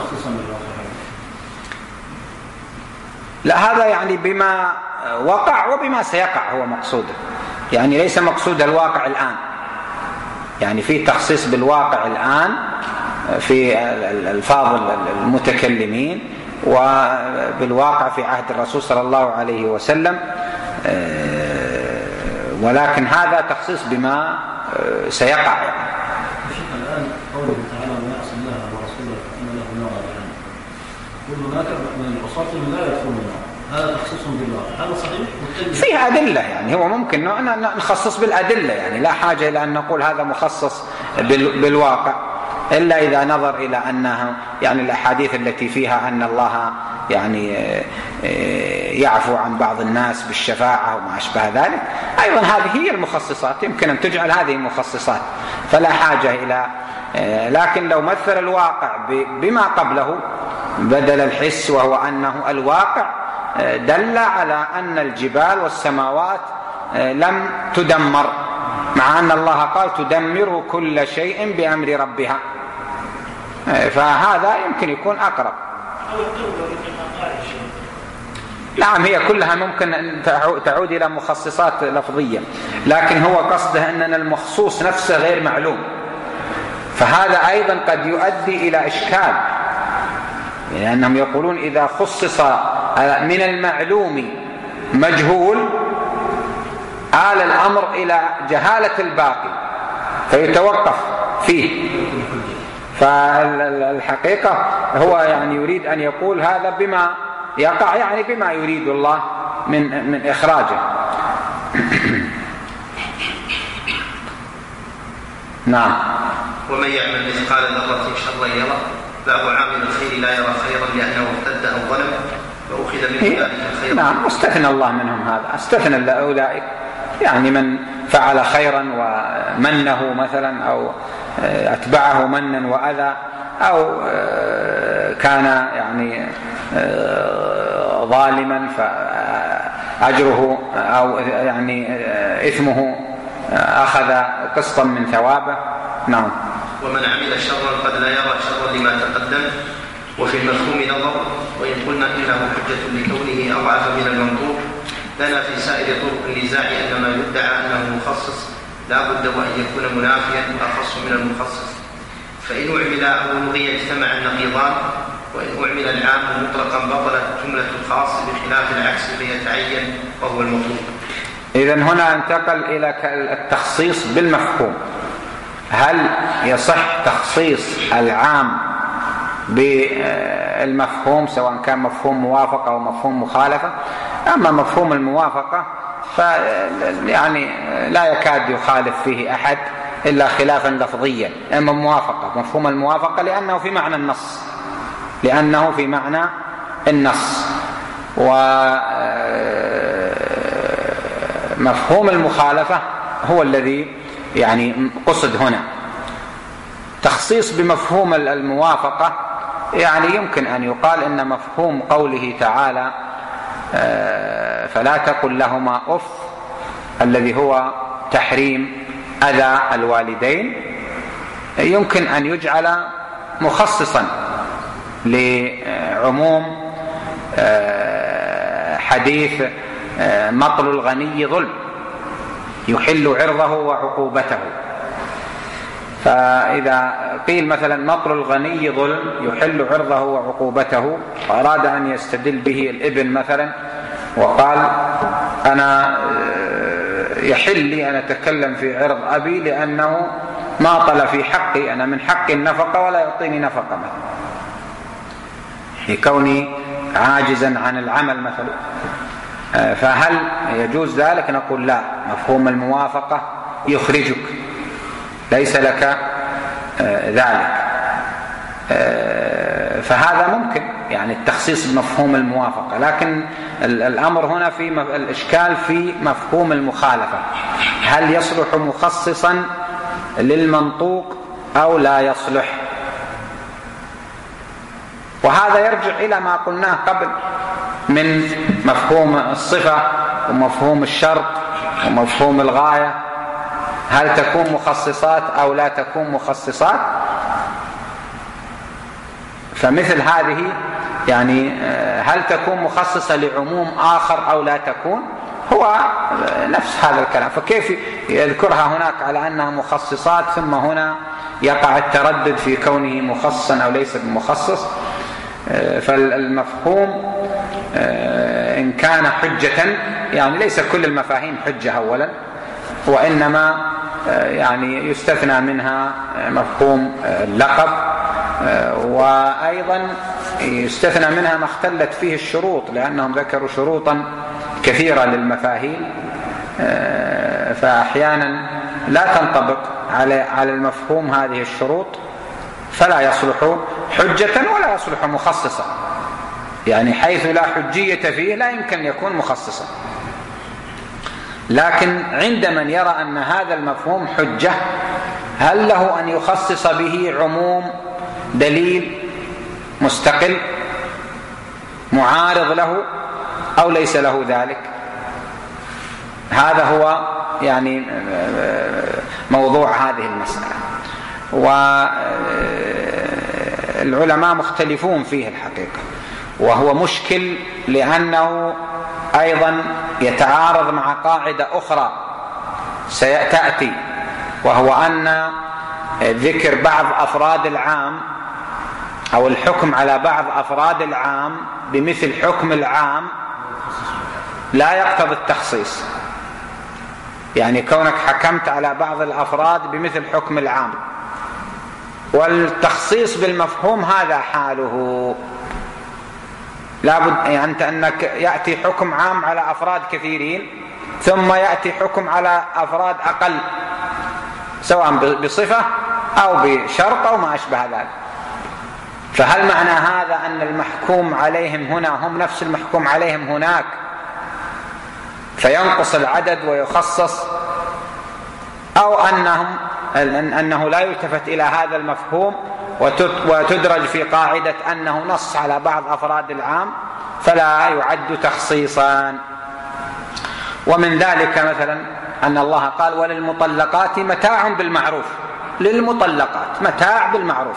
Speaker 1: لا، هذا يعني بما وقع وبما سيقع هو مقصوده، يعني ليس مقصود الواقع الآن، يعني في تخصيص بالواقع الآن في الألفاظ المتكلمين، وبالواقع في عهد الرسول صلى الله عليه وسلم، ولكن هذا تخصيص بما سيقع. يعني
Speaker 3: الآن قوله تعالى وما يعصي الله ورسوله فإن له نار جهنم، كل هناك من العصاة من لا يدخلون النار، هذا تخصيص بالواقع، هذا صحيح؟
Speaker 1: فيه أدلة، يعني هو ممكن نخصص بالأدلة، يعني لا حاجة إلى أن نقول هذا مخصص بالواقع، إلا إذا نظر إلى أنها يعني الأحاديث التي فيها أن الله يعني يعفو عن بعض الناس بالشفاعة وما أشبه ذلك، أيضا هذه هي المخصصات، يمكن أن تجعل هذه مخصصات، فلا حاجة إلى. لكن لو مثل الواقع بما قبله بدل الحس، وهو أنه الواقع دل على أن الجبال والسماوات لم تدمر، مع أن الله قال تدمر كل شيء بأمر ربها، فهذا يمكن يكون أقرب. نعم، هي كلها ممكن أن تعود إلى مخصصات لفظية، لكن هو قصده أن المخصوص نفسه غير معلوم، فهذا أيضا قد يؤدي إلى إشكال، لأنهم يقولون إذا خصص من المعلوم مجهول آل الأمر إلى جهالة الباقي فيتوقف فيه. فالحقيقة هو يعني يريد أن يقول هذا بما يقع، يعني بما يريد الله من من إخراجه. نعم.
Speaker 2: ومن يعمل مثقال ذرة شرا يره، بعض عامل الخير لا يرى خيرا لأنه ارتد أو ظلم فأخذ منه ذلك الخير.
Speaker 1: نعم، استثنى الله منهم هذا، استثنى أولئك، يعني من فعل خيرا ومنه مثلا أو أتبعه منا وأذى، أو كان يعني ظالما فأجره أو يعني إثمه أخذ قسطا من ثوابه. نعم.
Speaker 2: ومن عمل شرا قد لا يرى شرا لما تقدم، وفي المفهوم نظر، وإن قلنا إنه حجة لكونه أضعف من المنطوق لنا في سائر طرق النزاع أن ما يدعى أنه مخصص لا بد وأن يكون منافيا أخص من المخصص، فإن أعمل أو لغي اجتمع النقيضان، وإن أعمل العام مطلقا بطلت جملة الخاص بخلاف العكس فيتعين وهو المطلوب.
Speaker 1: إذن هنا انتقل إلى التخصيص بالمفهوم. هل يصح تخصيص العام بالمفهوم سواء كان مفهوم موافقة أو مفهوم مخالفة؟ أما مفهوم الموافقة فيعني لا يكاد يخالف فيه أحد إلا خلافا لفظيا. أما موافقة، مفهوم الموافقة لأنه في معنى النص، لأنه في معنى النص. ومفهوم المخالفة هو الذي يعني قصد هنا. تخصيص بمفهوم الموافقة يعني يمكن أن يقال إن مفهوم قوله تعالى فلا تقل لهما أف الذي هو تحريم أذى الوالدين يمكن أن يجعل مخصصا لعموم حديث مطل الغني ظلم يحل عرضه وعقوبته. فإذا قيل مثلا مطل الغني ظلم يحل عرضه وعقوبته، وأراد أن يستدل به الابن مثلا وقال أنا يحل لي أن أتكلم في عرض أبي لأنه ماطل في حقي، أنا من حق النفقة ولا يعطيني نفقة مثلا، لكوني عاجزا عن العمل مثلا. فهل يجوز ذلك؟ نقول لا، مفهوم الموافقة يخرجك، ليس لك ذلك. فهذا ممكن يعني التخصيص بمفهوم الموافقة، لكن الأمر هنا في الإشكال في مفهوم المخالفة، هل يصلح مخصصا للمنطوق أو لا يصلح؟ وهذا يرجع إلى ما قلناه قبل من مفهوم الصفة ومفهوم الشرط ومفهوم الغاية، هل تكون مخصصات أو لا تكون مخصصات؟ فمثل هذه يعني هل تكون مخصصة لعموم آخر أو لا تكون، هو نفس هذا الكلام. فكيف يذكرها هناك على أنها مخصصات ثم هنا يقع التردد في كونه مخصصا أو ليس بمخصص؟ فالمفهوم إن كان حجة، يعني ليس كل المفاهيم حجة أولا، وإنما يعني يستثنى منها مفهوم اللقب، وأيضا يستثنى منها ما اختلت فيه الشروط، لأنهم ذكروا شروطا كثيرة للمفاهيم، فأحيانا لا تنطبق على المفهوم هذه الشروط فلا يصلح حجة ولا يصلح مخصصا، يعني حيث لا حجية فيه لا يمكن يكون مخصصا. لكن عند من يرى أن هذا المفهوم حجة، هل له أن يخصص به عموم دليل مستقل معارض له، أو ليس له ذلك؟ هذا هو يعني موضوع هذه المسألة، والعلماء مختلفون فيه الحقيقة، وهو مشكل لأنه أيضا يتعارض مع قاعدة أخرى سيأتي، وهو أن ذكر بعض أفراد العام أو الحكم على بعض أفراد العام بمثل حكم العام لا يقتضي التخصيص. يعني كونك حكمت على بعض الأفراد بمثل حكم العام، والتخصيص بالمفهوم هذا حاله، لابد يعني أنت أنك يأتي حكم عام على أفراد كثيرين ثم يأتي حكم على أفراد أقل، سواء بصفة أو بشرط أو ما أشبه ذلك. فهل معنى هذا أن المحكوم عليهم هنا هم نفس المحكوم عليهم هناك فينقص العدد ويخصص، أو أنهم أنه لا يلتفت إلى هذا المفهوم وتدرج في قاعدة أنه نص على بعض أفراد العام فلا يعد تخصيصا؟ ومن ذلك مثلا أن الله قال وللمطلقات متاع بالمعروف. للمطلقات متاع بالمعروف،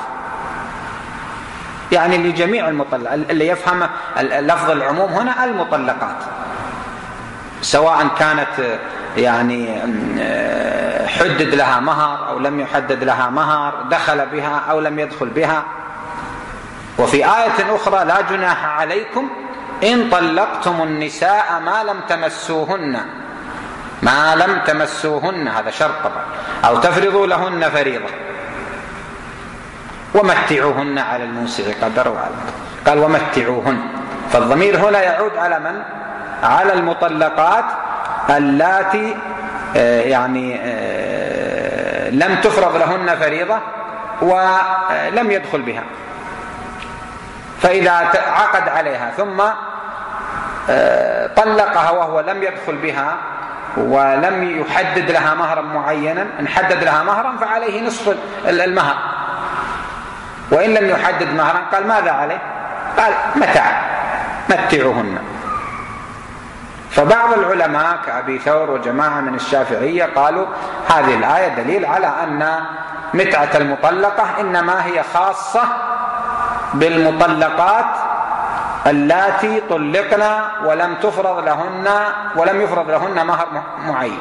Speaker 1: يعني لجميع المطلقات. اللي يفهم لفظ العموم هنا المطلقات، سواء كانت يعني حدد لها مهر أو لم يحدد لها مهر، دخل بها أو لم يدخل بها. وفي آية أخرى لا جناح عليكم إن طلقتم النساء ما لم تمسوهن، ما لم تمسوهن هذا شرط طبعا، أو تفرضوا لهن فريضة، ومتعوهن على الموسع قدر وعلى قال ومتعوهن. فالضمير هنا يعود على من؟ على المطلقات اللاتي يعني لم تفرض لهن فريضة ولم يدخل بها، فإذا عقد عليها ثم طلقها وهو لم يدخل بها ولم يحدد لها مهرا معينا، إن حدد لها مهرا فعليه نصف المهر، وإن لم يحدد مهرا قال ماذا عليه؟ قال متاع، متعوهن. فبعض العلماء كأبي ثور وجماعة من الشافعية قالوا هذه الآية دليل على أن متعة المطلقة إنما هي خاصة بالمطلقات اللاتي طلقنا ولم تفرض لهن ولم يفرض لهن مهر معين،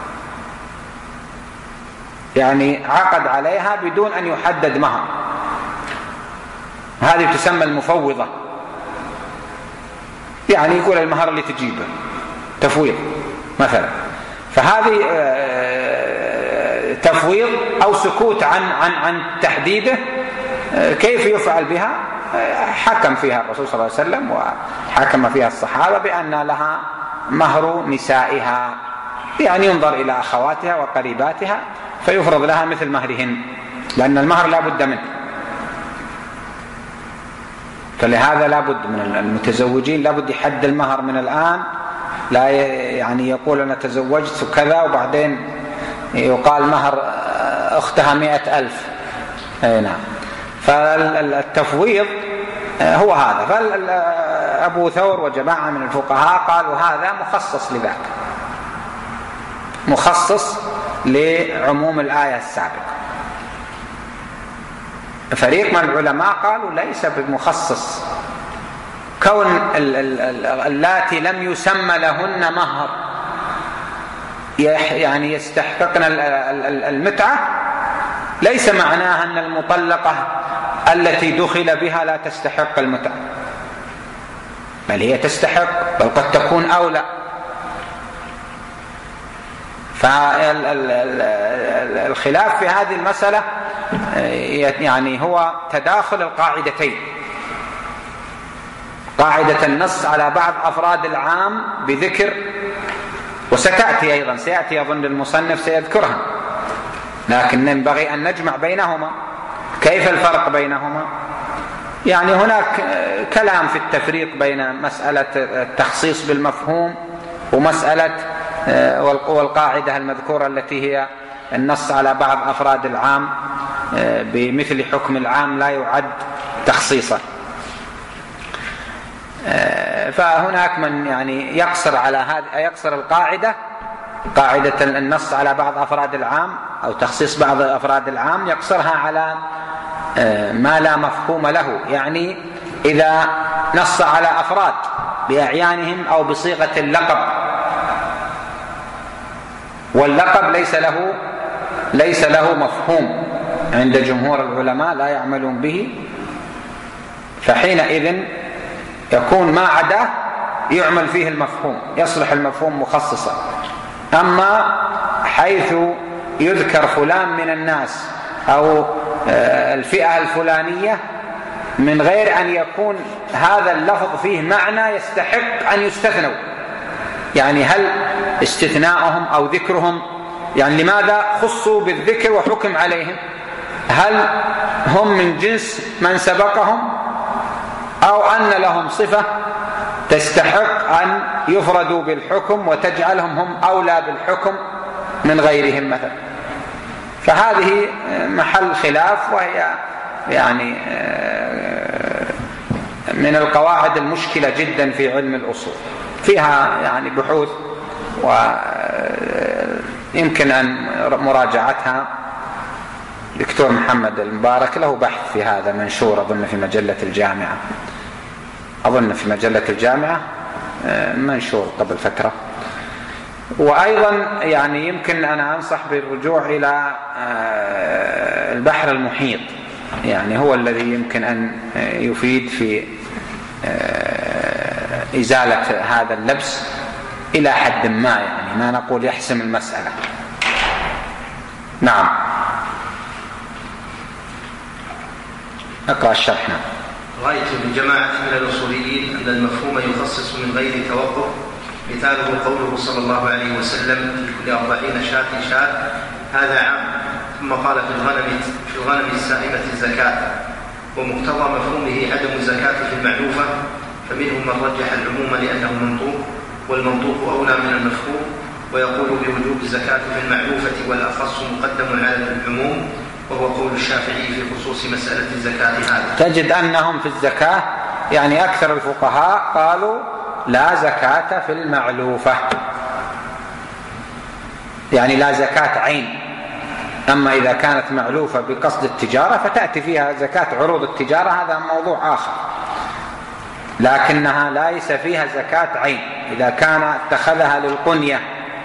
Speaker 1: يعني عقد عليها بدون أن يحدد مهر. هذه تسمى المفوضة، يعني يقول المهر اللي تجيبه تفويض مثلا. فهذه تفويض أو سكوت عن عن عن تحديده. كيف يفعل بها؟ حكم فيها الرسول صلى الله عليه وسلم وحكم فيها الصحابة بأن لها مهر نسائها، يعني ينظر إلى أخواتها وقريباتها فيفرض لها مثل مهرهن، لأن المهر لا بد منه. فلهذا لا بد من المتزوجين لا بد يحد المهر من الآن، لا يعني يقول أنا تزوجت كذا وبعدين يقال مهر أختها مئة ألف. أي نعم. فالتفويض هو هذا. فأبو ثور وجماعة من الفقهاء قالوا هذا مخصص لذاك، مخصص لعموم الآية السابقة. فريق من العلماء قالوا ليس بمخصص، كون اللاتي لم يسمى لهن مهر يعني يستحققن المتعة ليس معناها أن المطلقة التي دخل بها لا تستحق المتعة، بل هي تستحق، بل قد تكون أولى. فالخلاف في هذه المسألة يعني هو تداخل القاعدتين، قاعدة النص على بعض أفراد العام بذكر، وستأتي أيضا سيأتي أظن المصنف سيذكرها، لكن ينبغي أن نجمع بينهما. كيف الفرق بينهما؟ يعني هناك كلام في التفريق بين مسألة التخصيص بالمفهوم ومسألة والقاعدة المذكورة التي هي النص على بعض أفراد العام بمثل حكم العام لا يعد تخصيصا. فهناك من يعني يقصر على هذا، يقصر القاعدة، قاعدة النص على بعض أفراد العام أو تخصيص بعض أفراد العام، يقصرها على ما لا مفهوم له. يعني إذا نص على أفراد بأعيانهم أو بصيغة اللقب، واللقب ليس له ليس له مفهوم عند جمهور العلماء، لا يعملون به، فحينئذ يكون ما عداه يعمل فيه المفهوم، يصلح المفهوم مخصصا. أما حيث يذكر فلان من الناس أو الفئة الفلانية من غير أن يكون هذا اللفظ فيه معنى يستحق أن يستثنوا، يعني هل استثناءهم أو ذكرهم، يعني لماذا خصوا بالذكر وحكم عليهم؟ هل هم من جنس من سبقهم، أو أن لهم صفة تستحق أن يفردوا بالحكم وتجعلهم هم أولى بالحكم من غيرهم مثلا؟ فهذه محل خلاف، وهي يعني من القواعد المشكلة جدا في علم الأصول، فيها يعني بحوث ويمكن أن مراجعتها. دكتور محمد المبارك له بحث في هذا منشور، أظن في مجلة الجامعة، أظن في مجلة الجامعة منشور قبل فترة. وأيضا يعني يمكن أنا أنصح بالرجوع إلى البحر المحيط، يعني هو الذي يمكن أن يفيد في إزالة هذا اللبس إلى حد ما، يعني ما نقول يحسم المسألة. نعم، اقرأ الشرح. نعم.
Speaker 2: رأيت لجماعة من الأصوليين أن المفهوم يخصص من غير توقف، مثاله قوله صلى الله عليه وسلم في كل أربعين شاة شاة، هذا عام. ثم قال في الغنم في الغنم السائمة الزكاة، ومقتضى مفهومه عدم الزكاة في المعلوفة، فمنهم من رجح العموم لأنه منطوق، والمنطوق أولى من المفهوم، ويقول بوجوب الزكاة في المعلوفة والأخص مقدم على العموم، وهو قول الشافعي في خصوص مسألة الزكاة هذا.
Speaker 1: تجد أنهم في الزكاة يعني أكثر الفقهاء قالوا لا زكاة في المعلوفة، يعني لا زكاة عين. أما إذا كانت معلوفة بقصد التجارة فتأتي فيها زكاة عروض التجارة، هذا موضوع آخر، لكنها ليس فيها زكاة عين. إذا كان اتخذها للقنية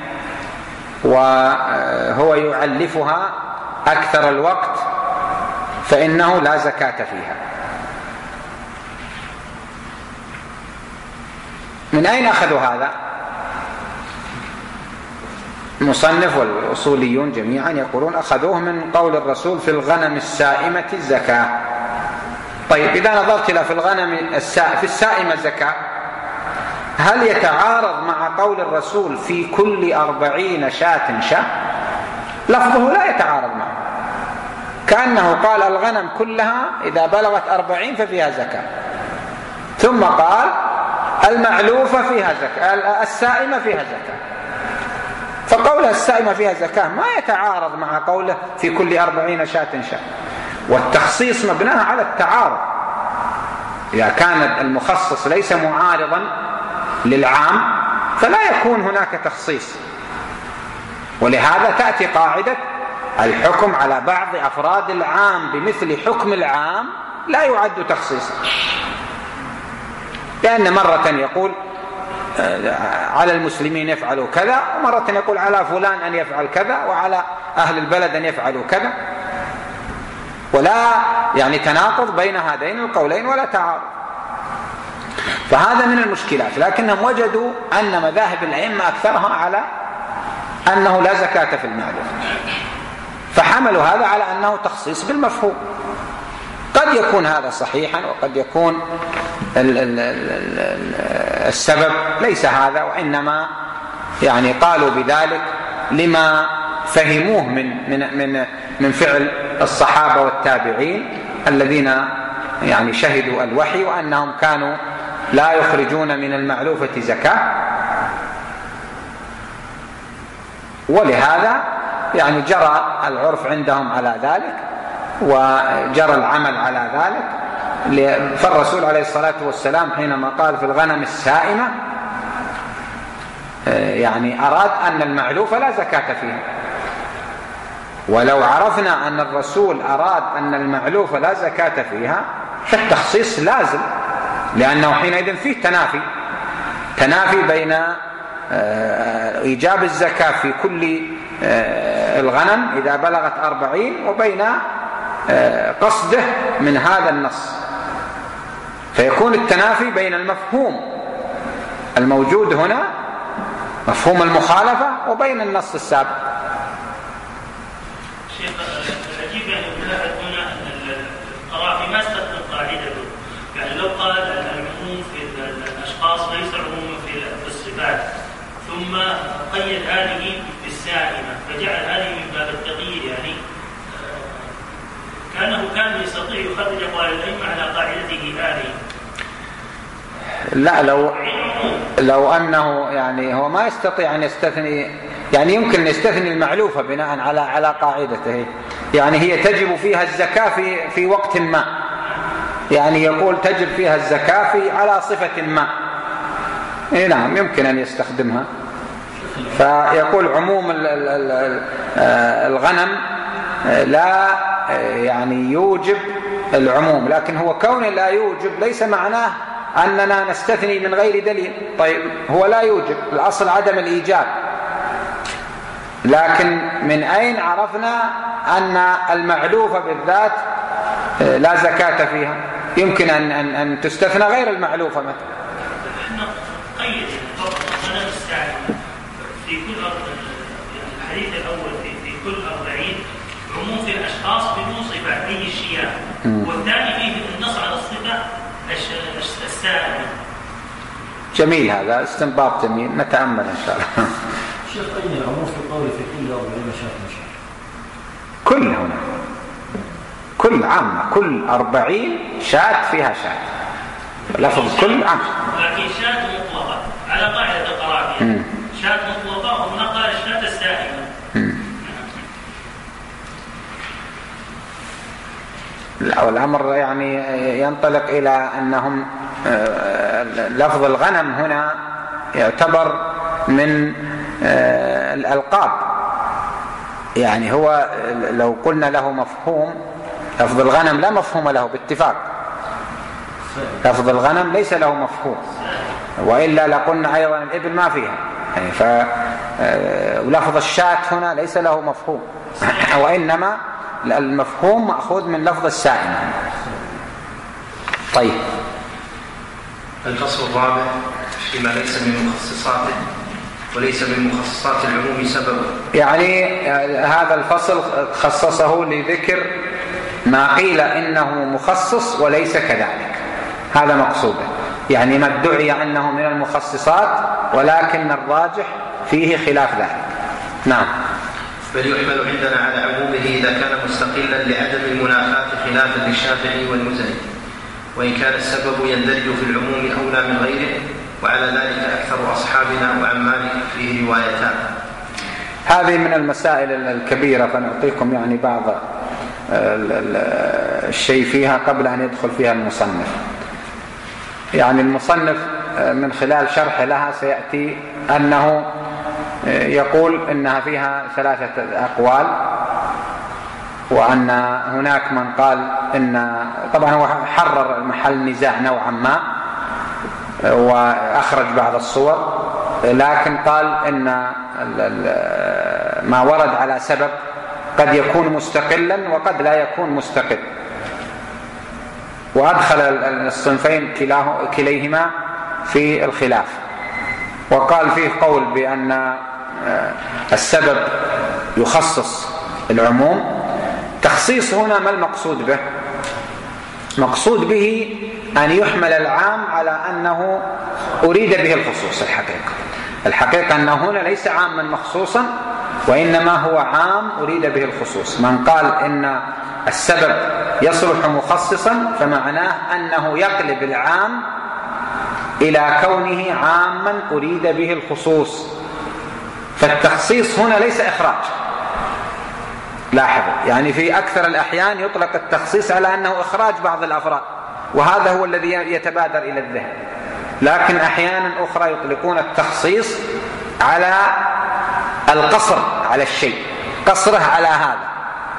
Speaker 1: وهو يعلفها أكثر الوقت فإنه لا زكاة فيها. من أين أخذوا هذا؟ المصنف والأصوليون جميعا يقولون أخذوه من قول الرسول في الغنم السائمة الزكاة. طيب إذا نظرت إلى في الغنم السائمة في السائمة زكاة، هل يتعارض مع قول الرسول في كل أربعين شاة شاة؟ لفظه لا يتعارض معه، كأنه قال الغنم كلها إذا بلغت أربعين ففيها زكاة، ثم قال المعلوفة فيها زكاة، السائمة فيها زكاة. فقوله السائمة فيها زكاة ما يتعارض مع قوله في كل أربعين شاة شاة، والتخصيص مبناه على التعارض. إذا كان المخصص ليس معارضا للعام فلا يكون هناك تخصيص، ولهذا تأتي قاعدة الحكم على بعض أفراد العام بمثل حكم العام لا يعد تخصيصا، لأن مرة يقول على المسلمين يفعلوا كذا، ومرة يقول على فلان أن يفعل كذا، وعلى أهل البلد أن يفعلوا كذا، ولا يعني تناقض بين هذين القولين ولا تعارض. فهذا من المشكلات، لكنهم وجدوا أن مذاهب الأئمة أكثرها على أنه لا زكاة في المعلوفة، فحملوا هذا على أنه تخصيص بالمفهوم. قد يكون هذا صحيحا وقد يكون السبب ليس هذا، وإنما يعني قالوا بذلك لما فهموه من من من من فعل الصحابة والتابعين الذين يعني شهدوا الوحي، وأنهم كانوا لا يخرجون من المعلوفة زكاة، ولهذا يعني جرى العرف عندهم على ذلك وجرى العمل على ذلك، فالرسول عليه الصلاة والسلام حينما قال في الغنم السائمة يعني أراد أن المعلوف لا زكاة فيها. ولو عرفنا أن الرسول أراد أن المعلوف لا زكاة فيها فالتخصيص لازم، لأنه حينئذ فيه تنافي تنافي بين إيجاب الزكاة في كل الغنم إذا بلغت أربعين وبين قصده من هذا النص، فيكون التنافي بين المفهوم الموجود هنا مفهوم المخالفة وبين النص السابق.
Speaker 4: شيخ العجيب يعني نلاحظ هنا أن القرافي ما استخدم قاعدته، يعني لو قال العموم في الأشخاص ليس عموما في الصفات ثم قيد هذه بالسائمة فجعل هذه من باب التغيير، يعني كانه كان يستطيع يخرج أقوال الأئمة على قاعدته هذه.
Speaker 1: لا، لو لو أنه يعني هو ما يستطيع أن يستثني، يعني يمكن أن يستثني المعلوفة بناء على على قاعدته، يعني هي تجب فيها الزكاة في في وقت ما، يعني يقول تجب فيها الزكاة في على صفة ما، إيه نعم يمكن أن يستخدمها، فيقول عموم الغنم لا يعني يوجب العموم، لكن هو كون لا يوجب ليس معناه أننا نستثني من غير دليل. طيب هو لا يوجب، الأصل عدم الإيجاب، لكن من أين عرفنا أن المعلوفة بالذات لا زكاة فيها؟ يمكن أن أن أن تستثنى غير المعلوفة مثلا.
Speaker 4: احنا قيد الغنم السائمة في كل أرض، الحديث الأول في في كل أربعين عموم في الأشخاص بدون صفة أي الشياء، والثاني فيه النص على الصفة السائمة.
Speaker 1: جميل، هذا استنباط جميل، نتأمل إن شاء الله.
Speaker 3: شيخ أين العموم في القول في كل أربعين شاة مشاة؟
Speaker 1: كل هنا كل عامة، كل أربعين شاة فيها شاة، لفظ كل عام.
Speaker 4: لكن شاة مطلقة على قاعدة القرافي، شاة مطلقة وهنا قال الشاة السائمة.
Speaker 1: لا، والأمر يعني ينطلق إلى أنهم لفظ الغنم هنا يعتبر من الألقاب، يعني هو لو قلنا له مفهوم، لفظ الغنم لا مفهوم له باتفاق، لفظ الغنم ليس له مفهوم، وإلا لقلنا أيضا الإبل ما فيها، يعني ف ولفظ الشاة هنا ليس له مفهوم، وإنما المفهوم مأخوذ من لفظ السائمة. طيب،
Speaker 2: الفصل الرابع فيما ليس من مخصصاته وليس من مخصصات العموم سبب.
Speaker 1: يعني هذا الفصل خصصه لذكر ما قيل إنه مخصص وليس كذلك، هذا مقصوده، يعني ما ادعي أنه من المخصصات ولكن الراجح فيه خلاف ذلك. نعم.
Speaker 2: بل يحمل عندنا على عمومه إذا كان مستقلا لعدم المنافاة خلافا للشافعي والمزني، وإن كان السبب يندرج في العموم أولى من غيره، وعلى ذلك أكثر أصحابنا وعن مالك فيه روايتان.
Speaker 1: هذه من المسائل الكبيرة، فنعطيكم يعني بعض الشيء فيها قبل أن يدخل فيها المصنف. يعني المصنف من خلال شرح لها سيأتي أنه يقول إنها فيها ثلاثة أقوال، وأن هناك من قال إن، طبعا هو حرر محل نزاع نوعا ما وأخرج بعض الصور، لكن قال إن ما ورد على سبب قد يكون مستقلا وقد لا يكون مستقل، وأدخل الصنفين كليهما في الخلاف، وقال فيه قول بأن السبب يخصص العموم. تخصيص هنا ما المقصود به؟ مقصود به أن يحمل العام على أنه أريد به الخصوص. الحقيقة الحقيقة أنه هنا ليس عاما مخصوصا، وإنما هو عام أريد به الخصوص. من قال إن السبب يصلح مخصصا فمعناه أنه يقلب العام إلى كونه عاما أريد به الخصوص. فالتخصيص هنا ليس إخراج، لاحظوا، يعني في أكثر الأحيان يطلق التخصيص على أنه إخراج بعض الأفراد، وهذا هو الذي يتبادر إلى الذهن. لكن أحيانا أخرى يطلقون التخصيص على القصر على الشيء، قصره على هذا.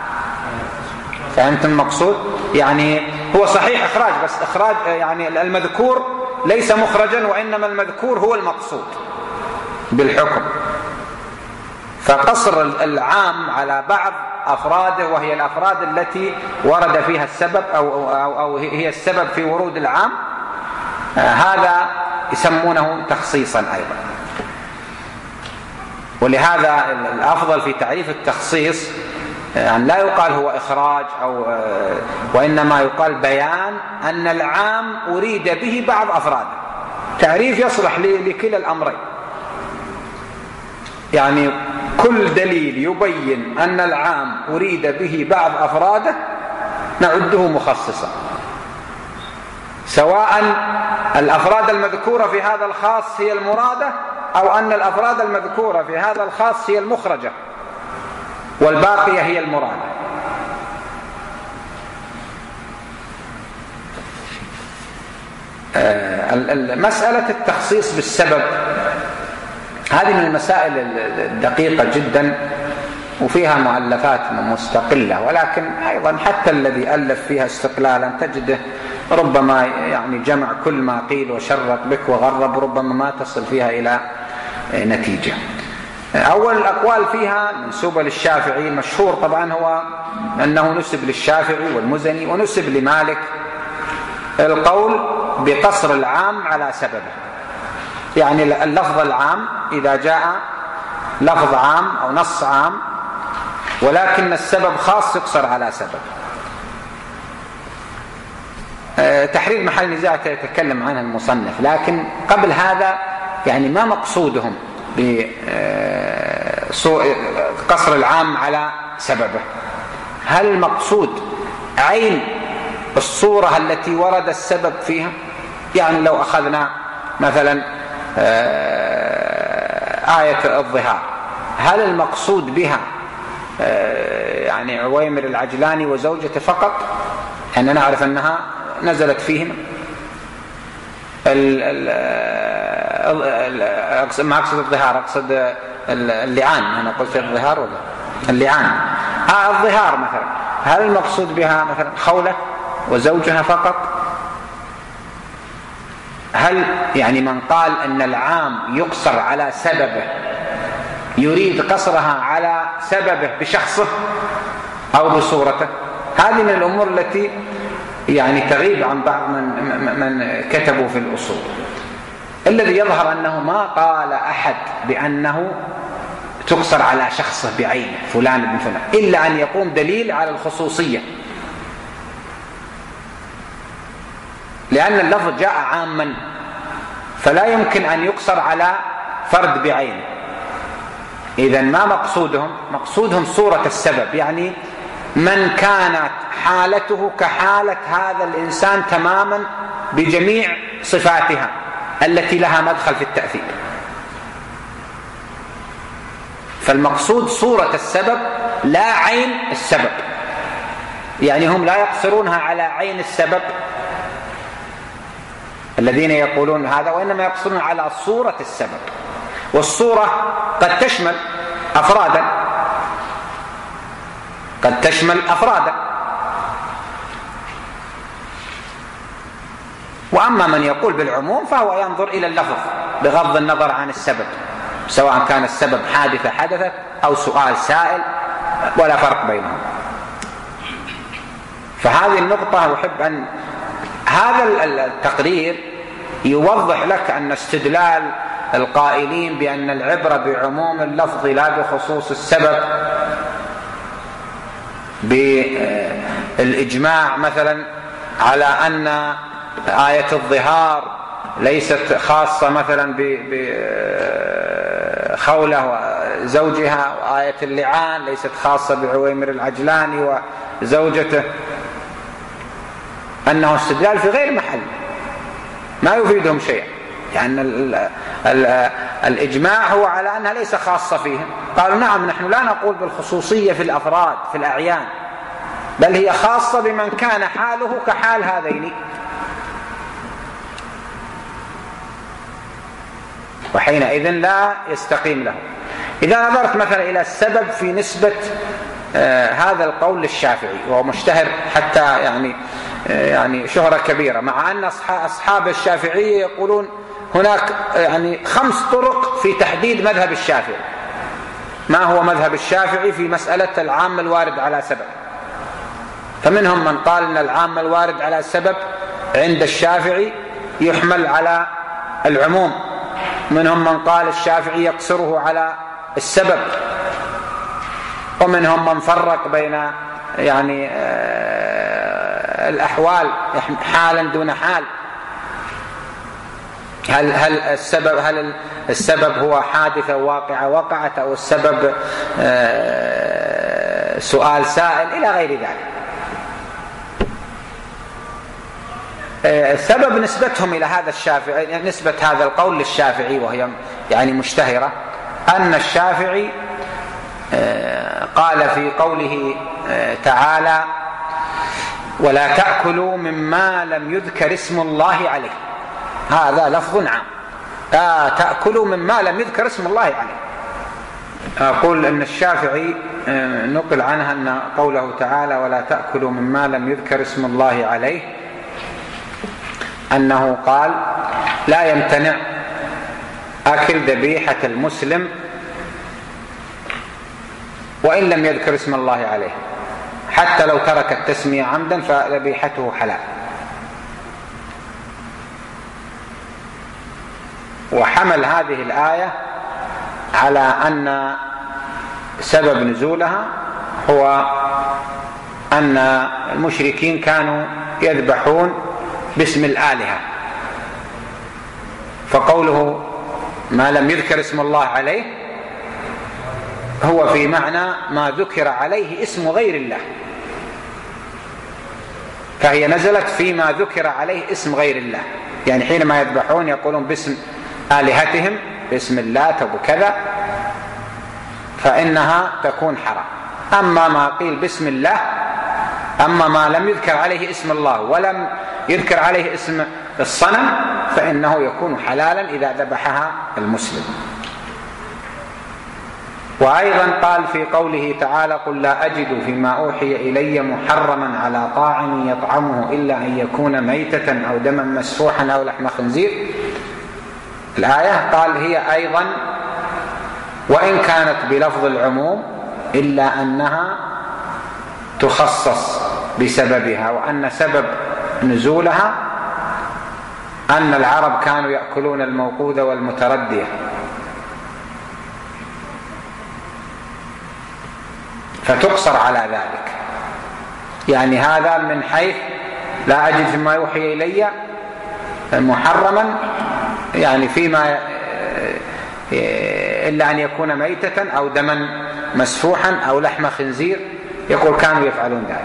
Speaker 1: فهمت المقصود؟ يعني هو صحيح إخراج، بس إخراج يعني المذكور ليس مخرجا، وإنما المذكور هو المقصود بالحكم. فقصر العام على بعض أفراده، وهي الأفراد التي ورد فيها السبب أو, أو, أو هي السبب في ورود العام، هذا يسمونه تخصيصا أيضا. ولهذا الأفضل في تعريف التخصيص أن لا يقال هو إخراج أو وإنما يقال بيان أن العام أريد به بعض أفراده. تعريف يصلح لكلا الأمرين، يعني كل دليل يبين أن العام أريد به بعض أفراده نعده مخصصا، سواء الأفراد المذكورة في هذا الخاص هي المرادة، أو أن الأفراد المذكورة في هذا الخاص هي المخرجة والباقية هي المرادة. مسألة التخصيص بالسبب هذه من المسائل الدقيقة جدا، وفيها مؤلفات مستقلة، ولكن أيضا حتى الذي ألف فيها استقلالا تجده ربما يعني جمع كل ما قيل وشرط بك وغرب، ربما ما تصل فيها إلى نتيجة. أول الأقوال فيها منسوبة للشافعي، المشهور طبعا هو أنه نسب للشافعي والمزني ونسب لمالك القول بقصر العام على سببه، يعني اللفظ العام إذا جاء لفظ عام أو نص عام ولكن السبب خاص يقصر على سبب. تحرير محل نزاع يتكلم عنه المصنف، لكن قبل هذا يعني ما مقصودهم بقصر العام على سببه؟ هل المقصود عين الصورة التي ورد السبب فيها؟ يعني لو أخذنا مثلا آية الظهار، هل المقصود بها يعني عويمر العجلاني وزوجته فقط؟ يعني نعرف أنها نزلت فيهم ما أقصد الظهار، أقصد اللعان. أنا قلت الظهار ولا اللعان؟ آه الظهار مثلا، هل المقصود بها مثلا خولة وزوجها فقط؟ هل يعني من قال أن العام يقصر على سببه يريد قصرها على سببه بشخصه أو بصورته؟ هذه من الأمور التي يعني تغيب عن بعض من, من كتبوا في الأصول. الذي يظهر أنه ما قال أحد بأنه تقصر على شخصه بعينه فلان بن فلان، إلا أن يقوم دليل على الخصوصية، لأن اللفظ جاء عاما فلا يمكن أن يقصر على فرد بعينه. إذن ما مقصودهم؟ مقصودهم صورة السبب، يعني من كانت حالته كحالة هذا الإنسان تماما بجميع صفاتها التي لها مدخل في التأثير. فالمقصود صورة السبب لا عين السبب، يعني هم لا يقصرونها على عين السبب الذين يقولون هذا، وإنما يقصرون على صورة السبب. والصورة قد تشمل أفرادا، قد تشمل أفرادا. وأما من يقول بالعموم فهو ينظر إلى اللفظ بغض النظر عن السبب، سواء كان السبب حادثة حدثت أو سؤال سائل، ولا فرق بينهم. فهذه النقطة أحب أن هذا التقرير يوضح لك أن استدلال القائلين بأن العبرة بعموم اللفظ لا بخصوص السبب بالإجماع مثلا على أن آية الظهار ليست خاصة مثلا بخولة وزوجها، وآية اللعان ليست خاصة بعويمر العجلاني وزوجته، أنه استدلال في غير محل ما يفيدهم شيئا. يعني ال ال الإجماع هو على أنها ليس خاصة فيهم. قالوا نعم نحن لا نقول بالخصوصية في الأفراد في الأعيان، بل هي خاصة بمن كان حاله كحال هذين. وحينئذ لا يستقيم له. إذا نظرت مثلا إلى السبب في نسبة آه هذا القول للشافعي، وهو مشتهر حتى يعني آه يعني شهرة كبيرة، مع أن أصحاب الشافعية يقولون هناك يعني خمس طرق في تحديد مذهب الشافعي. ما هو مذهب الشافعي في مسألة العام الوارد على سبب؟ فمنهم من قال أن العام الوارد على سبب عند الشافعي يحمل على العموم، منهم من قال الشافعي يقصره على السبب، ومنهم من فرق بين يعني الأحوال حالا دون حال. هل هل السبب هل السبب هو حادثة واقعة وقعت، أو السبب سؤال سائل إلى غير ذلك. السبب نسبتهم إلى هذا الشافعي، نسبة هذا القول للشافعي وهي يعني مشتهرة، أن الشافعي قال في قوله تعالى: ولا تأكلوا مما لم يذكر اسم الله عليه. هذا لفظ عام، لا تأكلوا مما لم يذكر اسم الله عليه. أقول أن الشافعي نقل عنها أن قوله تعالى ولا تأكلوا مما لم يذكر اسم الله عليه، أنه قال: لا يمتنع أكل ذبيحة المسلم وإن لم يذكر اسم الله عليه، حتى لو ترك التسمية عمدا فذبيحته حلال. وحمل هذه الآية على أن سبب نزولها هو أن المشركين كانوا يذبحون باسم الآلهة، فقوله ما لم يذكر اسم الله عليه هو في معنى ما ذكر عليه اسم غير الله، فهي نزلت فيما ذكر عليه اسم غير الله. يعني حينما يذبحون يقولون باسم آلهتهم، باسم اللات وكذا، فإنها تكون حرام. أما ما قيل باسم الله، أما ما لم يذكر عليه اسم الله ولم يذكر عليه اسم الصنم فإنه يكون حلالا إذا ذبحها المسلم. وأيضا قال في قوله تعالى: قل لا أجد فيما أوحي إلي محرما على طاعم يطعمه إلا أن يكون ميتة أو دما مسفوحا أو لحم خنزير. الآية قال هي أيضا وإن كانت بلفظ العموم إلا أنها تخصص بسببها، وأن سبب نزولها أن العرب كانوا يأكلون الموقوذ والمتردية، فتقصر على ذلك. يعني هذا من حيث لا أجد فيما يوحي إلي محرما، يعني فيما إلا أن يكون ميتة أو دما مسفوحا أو لحم خنزير، يقول كانوا يفعلون ذلك.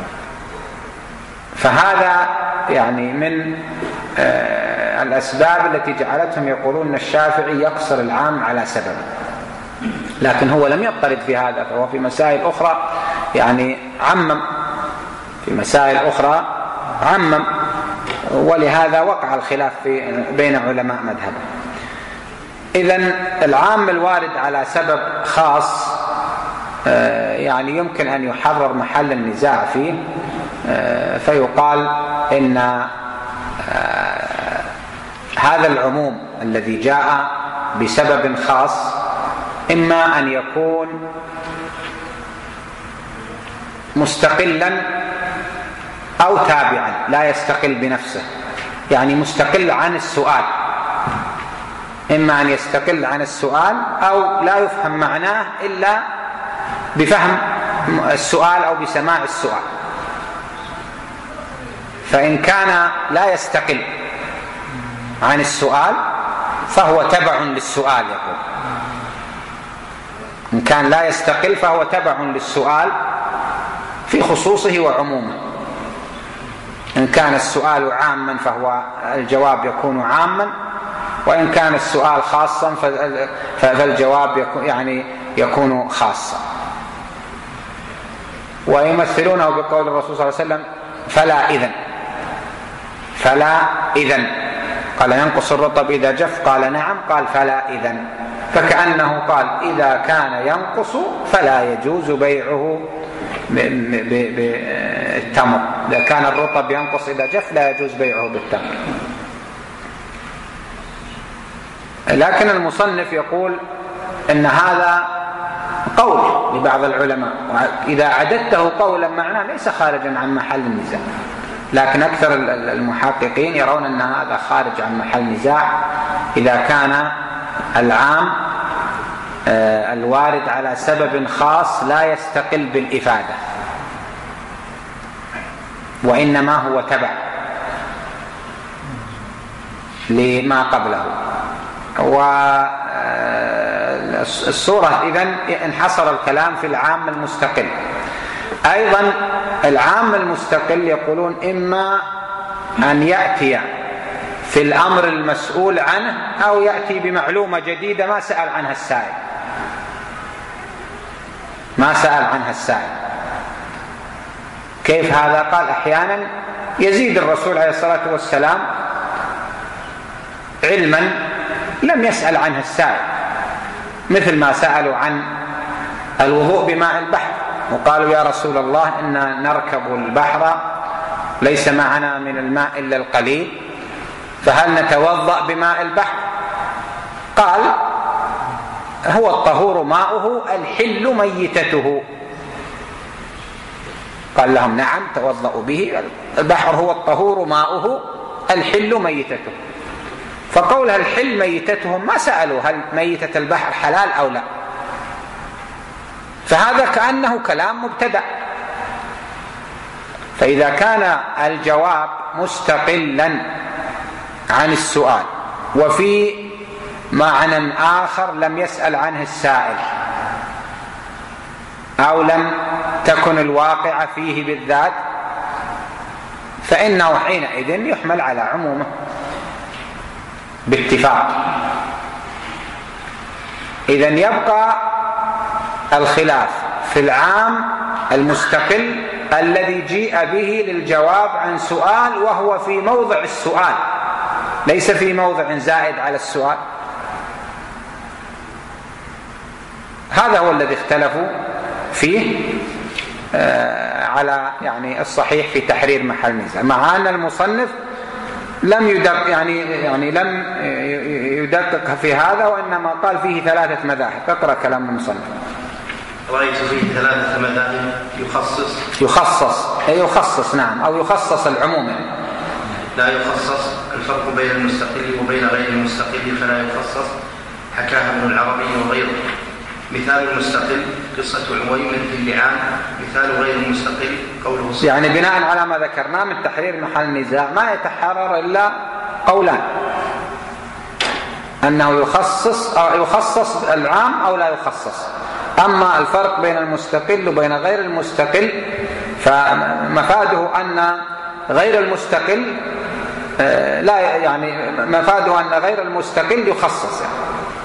Speaker 1: فهذا يعني من الأسباب التي جعلتهم يقولون أن الشافعي يقصر العام على سبب، لكن هو لم يضطرد في هذا، فهو في مسائل أخرى يعني عمم، في مسائل أخرى عمم، ولهذا وقع الخلاف في بين علماء مذهبه. إذن العام الوارد على سبب خاص يعني يمكن أن يحرر محل النزاع فيه، فيقال إن هذا العموم الذي جاء بسبب خاص إما أن يكون مستقلا أو تابعا، لا يستقل بنفسه، يعني مستقل عن السؤال، إما أن يستقل عن السؤال أو لا يفهم معناه إلا بفهم السؤال أو بسماع السؤال. فإن كان لا يستقل عن السؤال فهو تبع للسؤال، يقول إن كان لا يستقل فهو تبع للسؤال في خصوصه وعمومه. إن كان السؤال عاما فهو الجواب يكون عاما، وإن كان السؤال خاصا فالجواب يكون يعني يكون خاصا. ويمثلونه بقول الرسول صلى الله عليه وسلم: فلا إذن، فلا إذن، قال ينقص الرطب إذا جف؟ قال نعم. قال فلا إذن، فكأنه قال إذا كان ينقص فلا يجوز بيعه بالتمر، إذا كان الرطب ينقص إذا جف لا يجوز بيعه بالتمر. لكن المصنف يقول إن هذا قول لبعض العلماء، وإذا عددته قولا معناه ليس خارجا عن محل النزاع، لكن أكثر المحققين يرون أن هذا خارج عن محل نزاع إذا كان العام الوارد على سبب خاص لا يستقل بالإفادة وإنما هو تبع لما قبله. والصورة إذن انحصر الكلام في العام المستقل. أيضا العام المستقل يقولون إما أن يأتي في الأمر المسؤول عنه أو يأتي بمعلومة جديدة ما سأل عنها السائل ما سأل عنها السائل كيف هذا؟ قال أحيانا يزيد الرسول عليه الصلاة والسلام علما لم يسأل عنه السائل، مثل ما سألوا عن الوضوء بماء البحر وقالوا يا رسول الله إنا نركب البحر ليس معنا من الماء إلا القليل فهل نتوضأ بماء البحر؟ قال هو الطهور ماؤه الحل ميتته. قال لهم نعم توضأوا به، البحر هو الطهور ماؤه الحل ميتته. فقولها الحل ميتتهم ما سألوا هل ميتة البحر حلال أو لا، فهذا كأنه كلام مبتدأ. فإذا كان الجواب مستقلا عن السؤال وفي معنى آخر لم يسأل عنه السائل أو لم تكن الواقعة فيه بالذات فإنه حينئذ يحمل على عمومه باتفاق. إذن يبقى الخلاف في العام المستقل الذي جيء به للجواب عن سؤال وهو في موضع السؤال ليس في موضع زائد على السؤال. هذا هو الذي اختلفوا فيه آه على يعني الصحيح في تحرير محل نزاع، مع أن المصنف لم يدقق يعني يعني لم يدقق في هذا وإنما قال فيه ثلاثة مذاهب. اقرأ كلام المصنف.
Speaker 2: رأيت فيه ثلاثة مذاهب يخصص
Speaker 1: يخصص أي يخصص نعم أو يخصص العموم يعني.
Speaker 2: لا يخصص الفرق بين المستقل وبين غير المستقل فلا يخصص، حكاها ابن العربي وغيره. مثال المستقل قصة عويمر في اللعان، مثال غير المستقل قوله صلى
Speaker 1: يعني بناء على ما ذكرناه من تحرير محل النزاع ما يتحرر إلا قولان، أنه يخصص أو يخصص العام أو لا يخصص. أما الفرق بين المستقل وبين غير المستقل فمفاده أن غير المستقل لا يعني مفاده أن غير المستقل يخصص يعني.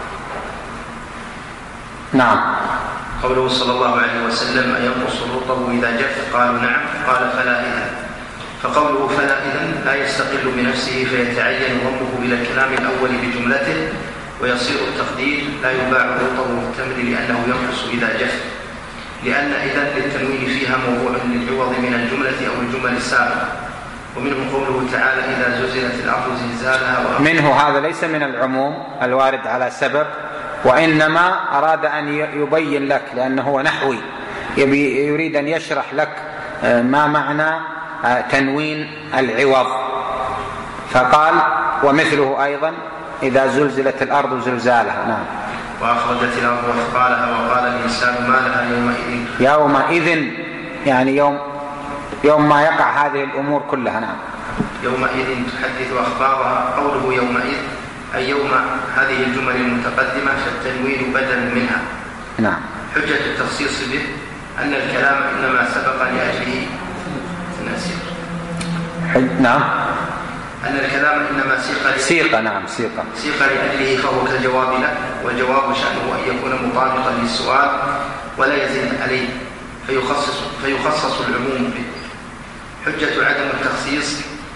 Speaker 1: نعم.
Speaker 2: قوله صلى الله عليه وسلم أينقص الرطب إذا جف؟ قالوا نعم. قال فلا إذن. فقوله فلا إذن لا يستقل بنفسه فيتعين ضمه إلى الكلام الأول بجملته ويصير التقدير لا يباع الرطب والتمر لأنه ينقص إذا جف، لأن إذن للتنوين فيها موضوع للعوض من الجملة أو الجمل السابقة. ومنه قوله تعالى إذا زلزلت الأرض زلزالها. منه
Speaker 1: هذا ليس من العموم الوارد على سبب، وإنما أراد أن يبين لك لأنه هو نحوي يريد أن يشرح لك ما معنى تنوين العوض، فقال ومثله أيضا إذا زلزلت الأرض زلزالها. نعم.
Speaker 2: وأخرجت الأرض أثقالها وقال الإنسان ما لها يومئذ.
Speaker 1: يومئذ يعني يوم يوم ما يقع هذه الأمور كلها. نعم.
Speaker 2: يومئذ تحدث أخبارها. قوله يومئذ أي يوم هذه الجمل المتقدمة فالتنوين بدل منها.
Speaker 1: نعم.
Speaker 2: حجة التخصيص به أن الكلام إنما سبق لأجله نسيق.
Speaker 1: نعم.
Speaker 2: أن الكلام إنما سيق
Speaker 1: سيق نعم سيق
Speaker 2: سيق لأجله فهو كالجواب له، والجواب شأنه أن يكون مطابقا للسؤال ولا يزيد عليه فيخصص, فيخصص العموم به. حجة عدم التخصيص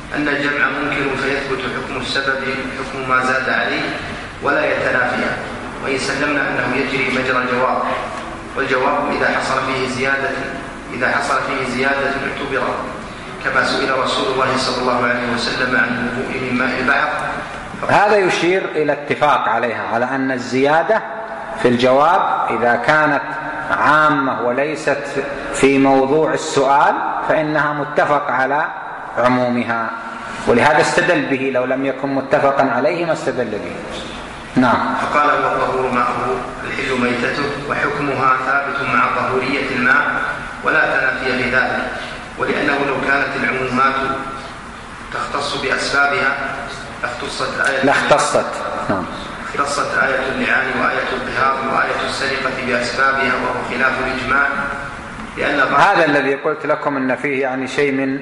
Speaker 2: أن الجمع ممكن فيثبت حكم السبب حكم ما زاد عليه ولا يتنافيا، وإن سلمنا أنه يجري مجرى الجواب، والجواب إذا حصل فيه زيادة إذا حصل فيه زيادة اعتبر، كما سئل رسول الله صلى الله عليه وسلم عن الوضوء من ماء البحر.
Speaker 1: هذا يشير إلى اتفاق عليها على أن الزيادة في الجواب إذا كانت عامة وليست في موضوع السؤال فإنها متفق على عمومها، ولهذا استدل به، لو لم يكن متفقا عليه ما استدل به. نعم.
Speaker 2: فقال هو الطهور ماءه الحل ميتته، وحكمها ثابت مع طهورية الماء ولا تنافي في ذلك، ولأنه لو كانت العمومات تختص بأسبابها لاختصت آية
Speaker 1: لاختصت نعم
Speaker 2: اختصت آية اللعان وآية الطهار وآية السرقة بأسبابها، وهو خلاف الإجماع. لأن
Speaker 1: هذا الذي قلت لكم أن فيه يعني شيء من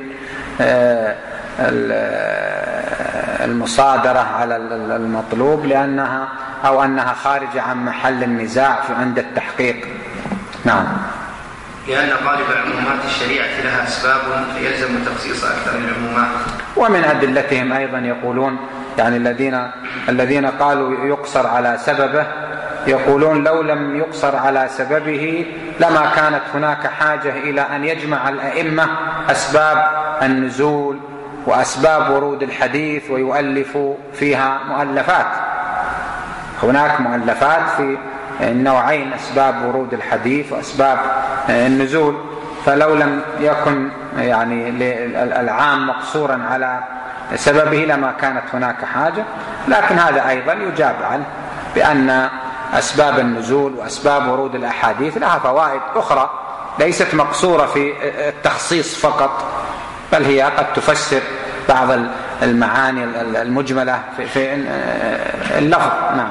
Speaker 1: المصادرة على المطلوب، لأنها أو أنها خارجة عن محل النزاع عند التحقيق. نعم.
Speaker 2: لأن غالب عمومات الشريعة لها أسباب فيلزم تخصيص أكثر العمومات.
Speaker 1: ومن أدلتهم أيضا يقولون يعني الذين الذين قالوا يقصر على سببه، يقولون لو لم يقصر على سببه لما كانت هناك حاجة إلى أن يجمع الأئمة أسباب النزول وأسباب ورود الحديث ويؤلف فيها مؤلفات. هناك مؤلفات في النوعين، أسباب ورود الحديث وأسباب النزول، فلو لم يكن يعني العام مقصورا على سببه لما كانت هناك حاجة. لكن هذا أيضا يجاب عنه بأن أسباب النزول وأسباب ورود الأحاديث لها فوائد أخرى ليست مقصورة في التخصيص فقط، بل هي قد تفسر بعض المعاني المجملة في اللفظ. نعم.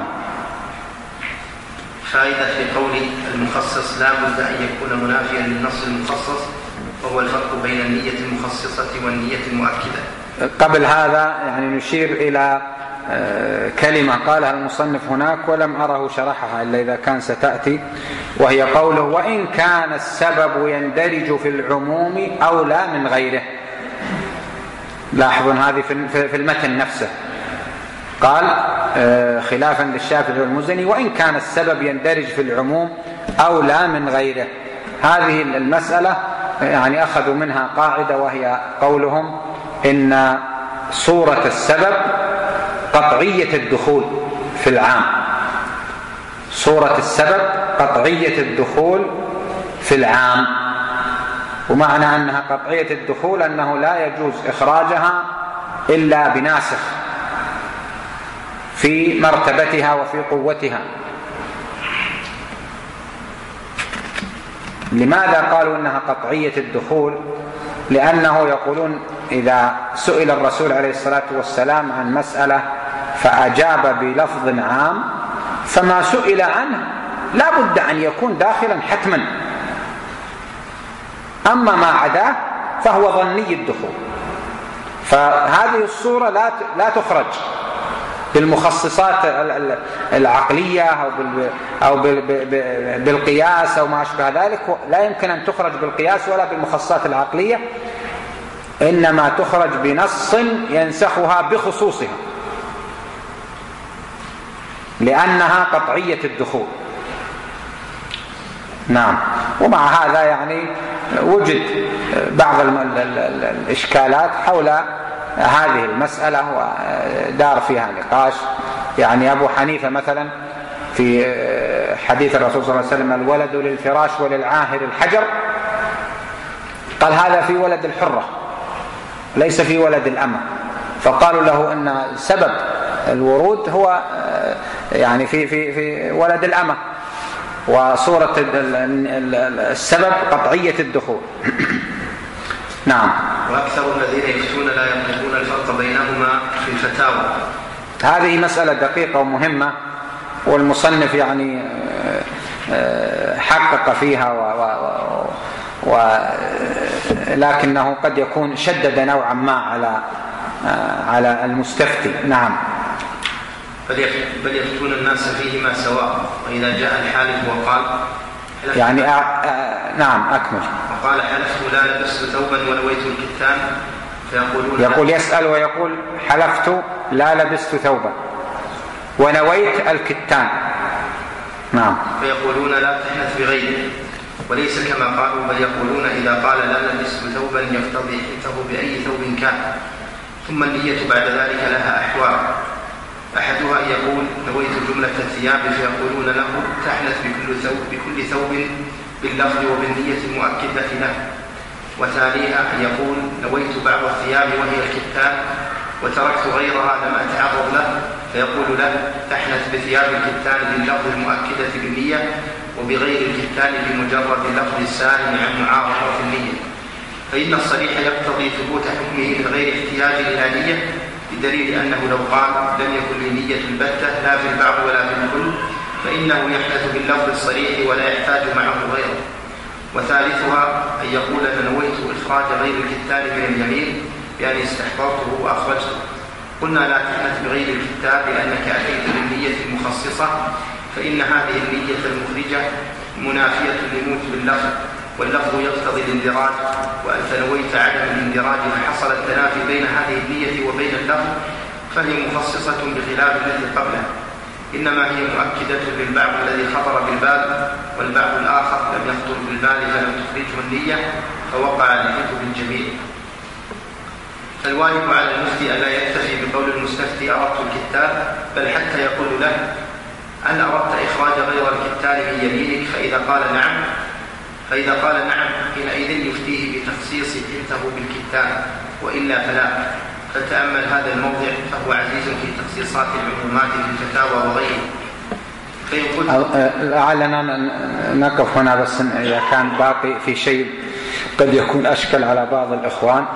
Speaker 2: فائدة في قول المخصص لا بد أن يكون منافيا للنص المخصص، وهو الفرق بين النية المخصصة والنية المؤكدة.
Speaker 1: قبل هذا يعني نشير إلى كلمة قالها المصنف هناك ولم أره شرحها إلا إذا كان ستأتي، وهي قوله وإن كان السبب يندرج في العموم أولى من غيره. لاحظوا هذه في المتن نفسه قال خلافا للشافعي والمزني وإن كان السبب يندرج في العموم أولى من غيره. هذه المسألة يعني أخذوا منها قاعدة، وهي قولهم إن صورة السبب قطعية الدخول في العام. صورة السبب قطعية الدخول في العام، ومعنى أنها قطعية الدخول أنه لا يجوز إخراجها إلا بناسخ في مرتبتها وفي قوتها. لماذا قالوا إنها قطعية الدخول؟ لأنه يقولون إذا سئل الرسول عليه الصلاة والسلام عن مسألة فأجاب بلفظ عام فما سئل عنه لا بد أن يكون داخلا حتما، أما ما عداه فهو ظني الدخول. فهذه الصورة لا لا تخرج بالمخصصات العقلية أو بالقياس أو ما أشبه ذلك، لا يمكن أن تخرج بالقياس ولا بالمخصصات العقلية، إنما تخرج بنص ينسخها بخصوصها لأنها قطعية الدخول. نعم. ومع هذا يعني وجد بعض الإشكالات حول هذه المسألة ودار فيها نقاش. يعني أبو حنيفة مثلا في حديث الرسول صلى الله عليه وسلم الولد للفراش وللعاهر الحجر، قال هذا في ولد الحرة ليس في ولد الأمة، فقالوا له أن سبب الورود هو يعني في في في ولد الأمة، وصورة السبب قطعية الدخول. نعم.
Speaker 2: وأكثر الذين يفتون لا يملكون الفرق بينهما في الفتاوى.
Speaker 1: هذه مسألة دقيقة ومهمة، والمصنف يعني حقق فيها و و ولكنه قد يكون شدد نوعا ما على على المستفتي. نعم.
Speaker 2: بل يفتون الناس فيهما سواء، وإذا جاء الحالف وقال
Speaker 1: يعني آه آه نعم أكمل
Speaker 2: وقال حلفت لا لبست ثوبا ولويت الكتان فيقولون
Speaker 1: يقول يسأل ويقول حلفت لا لبست ثوبا ونويت الكتان. نعم.
Speaker 2: فيقولون لا تحنث بغيره، وليس كما قالوا، بل يقولون إذا قال لا لبست ثوبا يقتضي حنثه بأي ثوب كان. ثم النية بعد ذلك لها أحوال، أحدها أن يقول نويت جملة الثياب، فيقولون له تحنث بكل ثوب, بكل ثوب باللفظ وبالنية المؤكدة له. وثانيها أن يقول نويت بعض الثياب وهي الكتان وتركت غيرها لم أتعرض له، فيقول له تحنث بثياب الكتان باللفظ المؤكدة بالنية وبغير الكتان بمجرد اللفظ السالم عن معارضة النية، فإن الصريح يقتضي ثبوت حكمه من غير احتياج إلى نية، بدليل أنه لو قال لم يكن لي نية البتة لا في البعض ولا في الكل فإنه يحدث باللفظ الصريح ولا يحتاج معه غيره. وثالثها أن يقول أنا نويت إخراج غير الكتان من اليمين بأن استحضرته وأخرجته. قلنا لا تحنث بغير الكتان لأنك أتيت بالنية المخصصة، فإن هذه النية المخرجة منافية لموجب اللفظ، واللفظ يقتضي الاندراج، وأنت نويت عدم الاندراج فحصل التنافي بين هذه النية وبين اللفظ، فهي مخصصة بخلاف التي قبلها، إنما هي مؤكدة للبعض الذي خطر بالبال، والبعض الآخر لم يخطر بالبال فلم تخرجه النية فوقع لحكم الجميع. فالواجب على المفتي ألا يكتفي بقول المستفتي أردت الكتاب، بل حتى يقول له هل أردت إخراج غير الكتان من يمينك؟ فإذا قال نعم فإذا قال نعم حينئذ يفتيه بتخصيص حنثه بالكتان، وإلا فلا. فتأمل هذا الموضع فهو عزيز في تخصيصات العمومات في الفتاوى وغيره.
Speaker 1: لعلنا نقف هنا بس إذا كان باقي في شيء قد يكون أشكل على بعض الإخوان.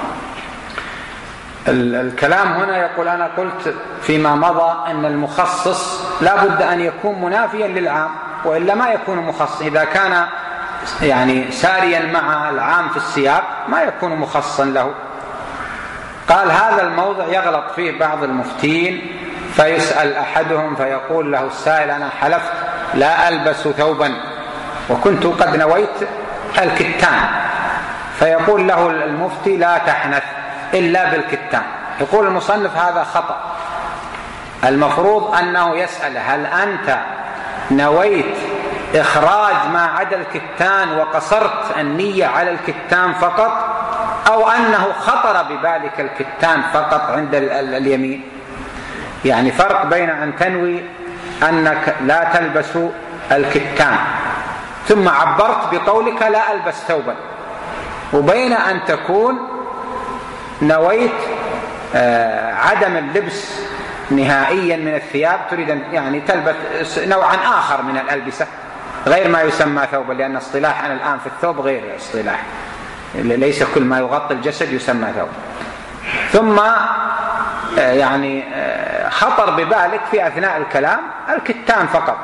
Speaker 1: الكلام هنا يقول أنا قلت فيما مضى أن المخصص لا بد أن يكون منافيا للعام، وإلا ما يكون مخصص. إذا كان يعني ساريا مع العام في السياق ما يكون مخصصا له. قال هذا الموضع يغلط فيه بعض المفتين، فيسأل أحدهم فيقول له السائل أنا حلفت لا ألبس ثوبا وكنت قد نويت الكتان، فيقول له المفتي لا تحنث إلا بالكتان. يقول المصنف هذا خطأ، المفروض أنه يسأل هل أنت نويت إخراج ما عدا الكتان وقصرت النية على الكتان فقط، أو أنه خطر ببالك الكتان فقط عند اليمين. يعني فرق بين أن تنوي أنك لا تلبس الكتان ثم عبرت بقولك لا ألبس ثوبا، وبين أن تكون نويت عدم اللبس نهائيا من الثياب، تريد أن يعني تلبس نوعا آخر من الألبسة غير ما يسمى ثوبا، لأن اصطلاحنا الآن في الثوب غير اصطلاح، ليس كل ما يغطي الجسد يسمى ثوب. ثم يعني خطر ببالك في أثناء الكلام الكتان فقط،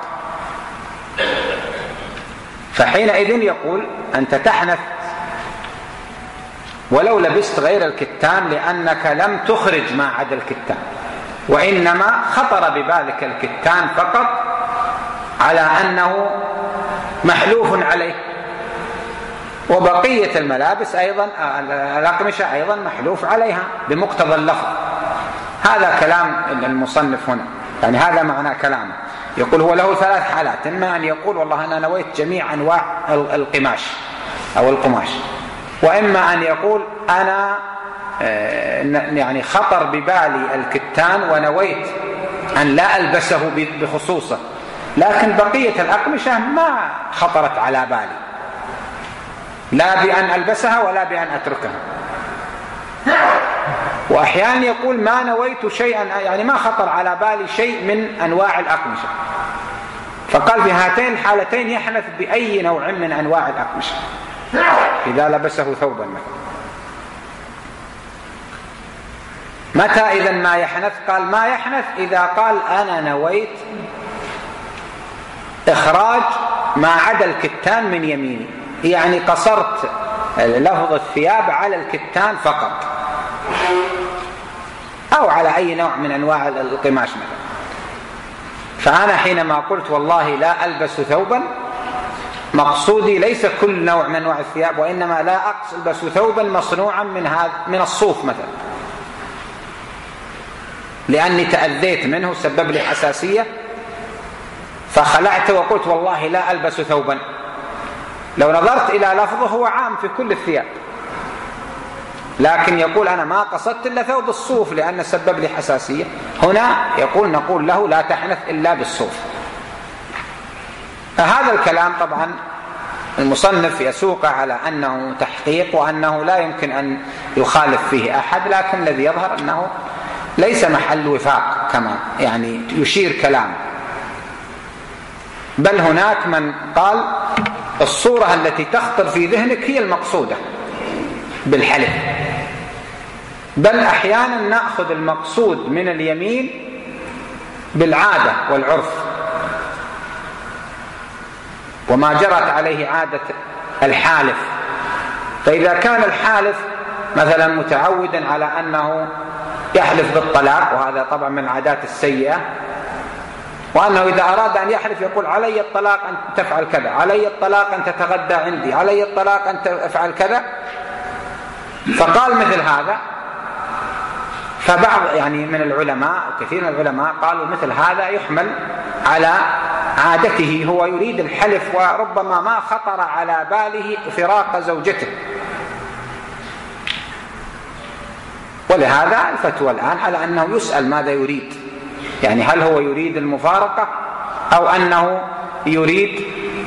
Speaker 1: فحينئذ يقول أنت تحنث ولو لبست غير الكتان لأنك لم تخرج ما عدا الكتان، وإنما خطر ببالك الكتان فقط على أنه محلوف عليه، وبقية الملابس أيضا الأقمشة أيضا محلوف عليها بمقتضى اللفظ. هذا كلام المصنف هنا، يعني هذا معنى كلامه. يقول هو له ثلاث حالات، إما أن يقول والله أنا نويت جميع أنواع القماش أو القماش، وإما أن يقول أنا يعني خطر ببالي الكتان ونويت أن لا ألبسه بخصوصه، لكن بقية الأقمشة ما خطرت على بالي، لا بأن ألبسها ولا بأن أتركها. وأحيانا يقول ما نويت شيئا، يعني ما خطر على بالي شيء من أنواع الأقمشة، فقال في هاتين الحالتين يحنث بأي نوع من أنواع الأقمشة إذا لبسه ثوبا مثلا. متى إذن ما يحنث؟ قال ما يحنث إذا قال أنا نويت إخراج ما عدا الكتان من يميني، يعني قصرت لفظ الثياب على الكتان فقط أو على أي نوع من أنواع القماش مثلا. فأنا حينما قلت والله لا ألبس ثوبا مقصودي ليس كل نوع من انواع الثياب، وانما لا البس ثوبا مصنوعا من هذا من الصوف مثلا لاني تاذيت منه سبب لي حساسيه فخلعت وقلت والله لا البس ثوبا. لو نظرت الى لفظه هو عام في كل الثياب، لكن يقول انا ما قصدت الا ثوب الصوف لان سبب لي حساسيه، هنا يقول نقول له لا تحنث الا بالصوف. هذا الكلام طبعا المصنف يسوقه على أنه تحقيق وأنه لا يمكن أن يخالف فيه أحد، لكن الذي يظهر أنه ليس محل وفاق كما يعني يشير كلامه، بل هناك من قال الصورة التي تخطر في ذهنك هي المقصودة بالحلف، بل أحيانا نأخذ المقصود من اليمين بالعادة والعرف وما جرت عليه عادة الحالف. فإذا كان الحالف مثلا متعودا على أنه يحلف بالطلاق، وهذا طبعا من العادات السيئة، وأنه إذا أراد أن يحلف يقول علي الطلاق أن تفعل كذا، علي الطلاق أن تتغدى عندي، علي الطلاق أن تفعل كذا، فقال مثل هذا، فبعض يعني من العلماء وكثير من العلماء قالوا مثل هذا يحمل على عادته، هو يريد الحلف وربما ما خطر على باله فراق زوجته، ولهذا الفتوى الآن على أنه يسأل ماذا يريد، يعني هل هو يريد المفارقة أو أنه يريد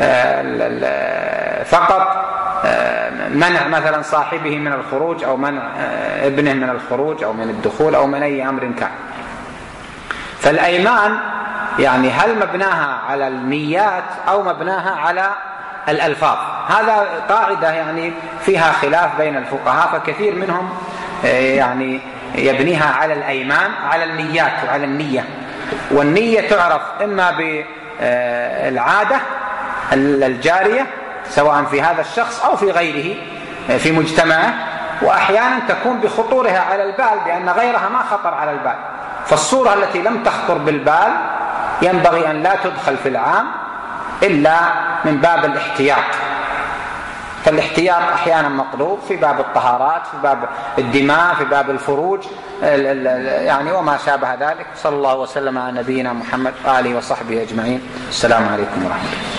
Speaker 1: فقط منع مثلا صاحبه من الخروج أو منع ابنه من الخروج أو من الدخول أو من أي أمر كان. فالأيمان يعني هل مبناها على النيات أو مبناها على الألفاظ؟ هذا قاعدة يعني فيها خلاف بين الفقهاء، فكثير منهم يعني يبنيها على الأيمان على النيات وعلى النية، والنية تعرف إما بالعادة الجارية سواء في هذا الشخص أو في غيره في مجتمعه، وأحيانا تكون بخطورها على البال بأن غيرها ما خطر على البال، فالصورة التي لم تخطر بالبال ينبغي أن لا تدخل في العام إلا من باب الاحتياط. فالاحتياط أحيانا مطلوب في باب الطهارات، في باب الدماء، في باب الفروج يعني وما شابه ذلك. صلى الله وسلم على نبينا محمد وآله وصحبه أجمعين. السلام عليكم ورحمة الله.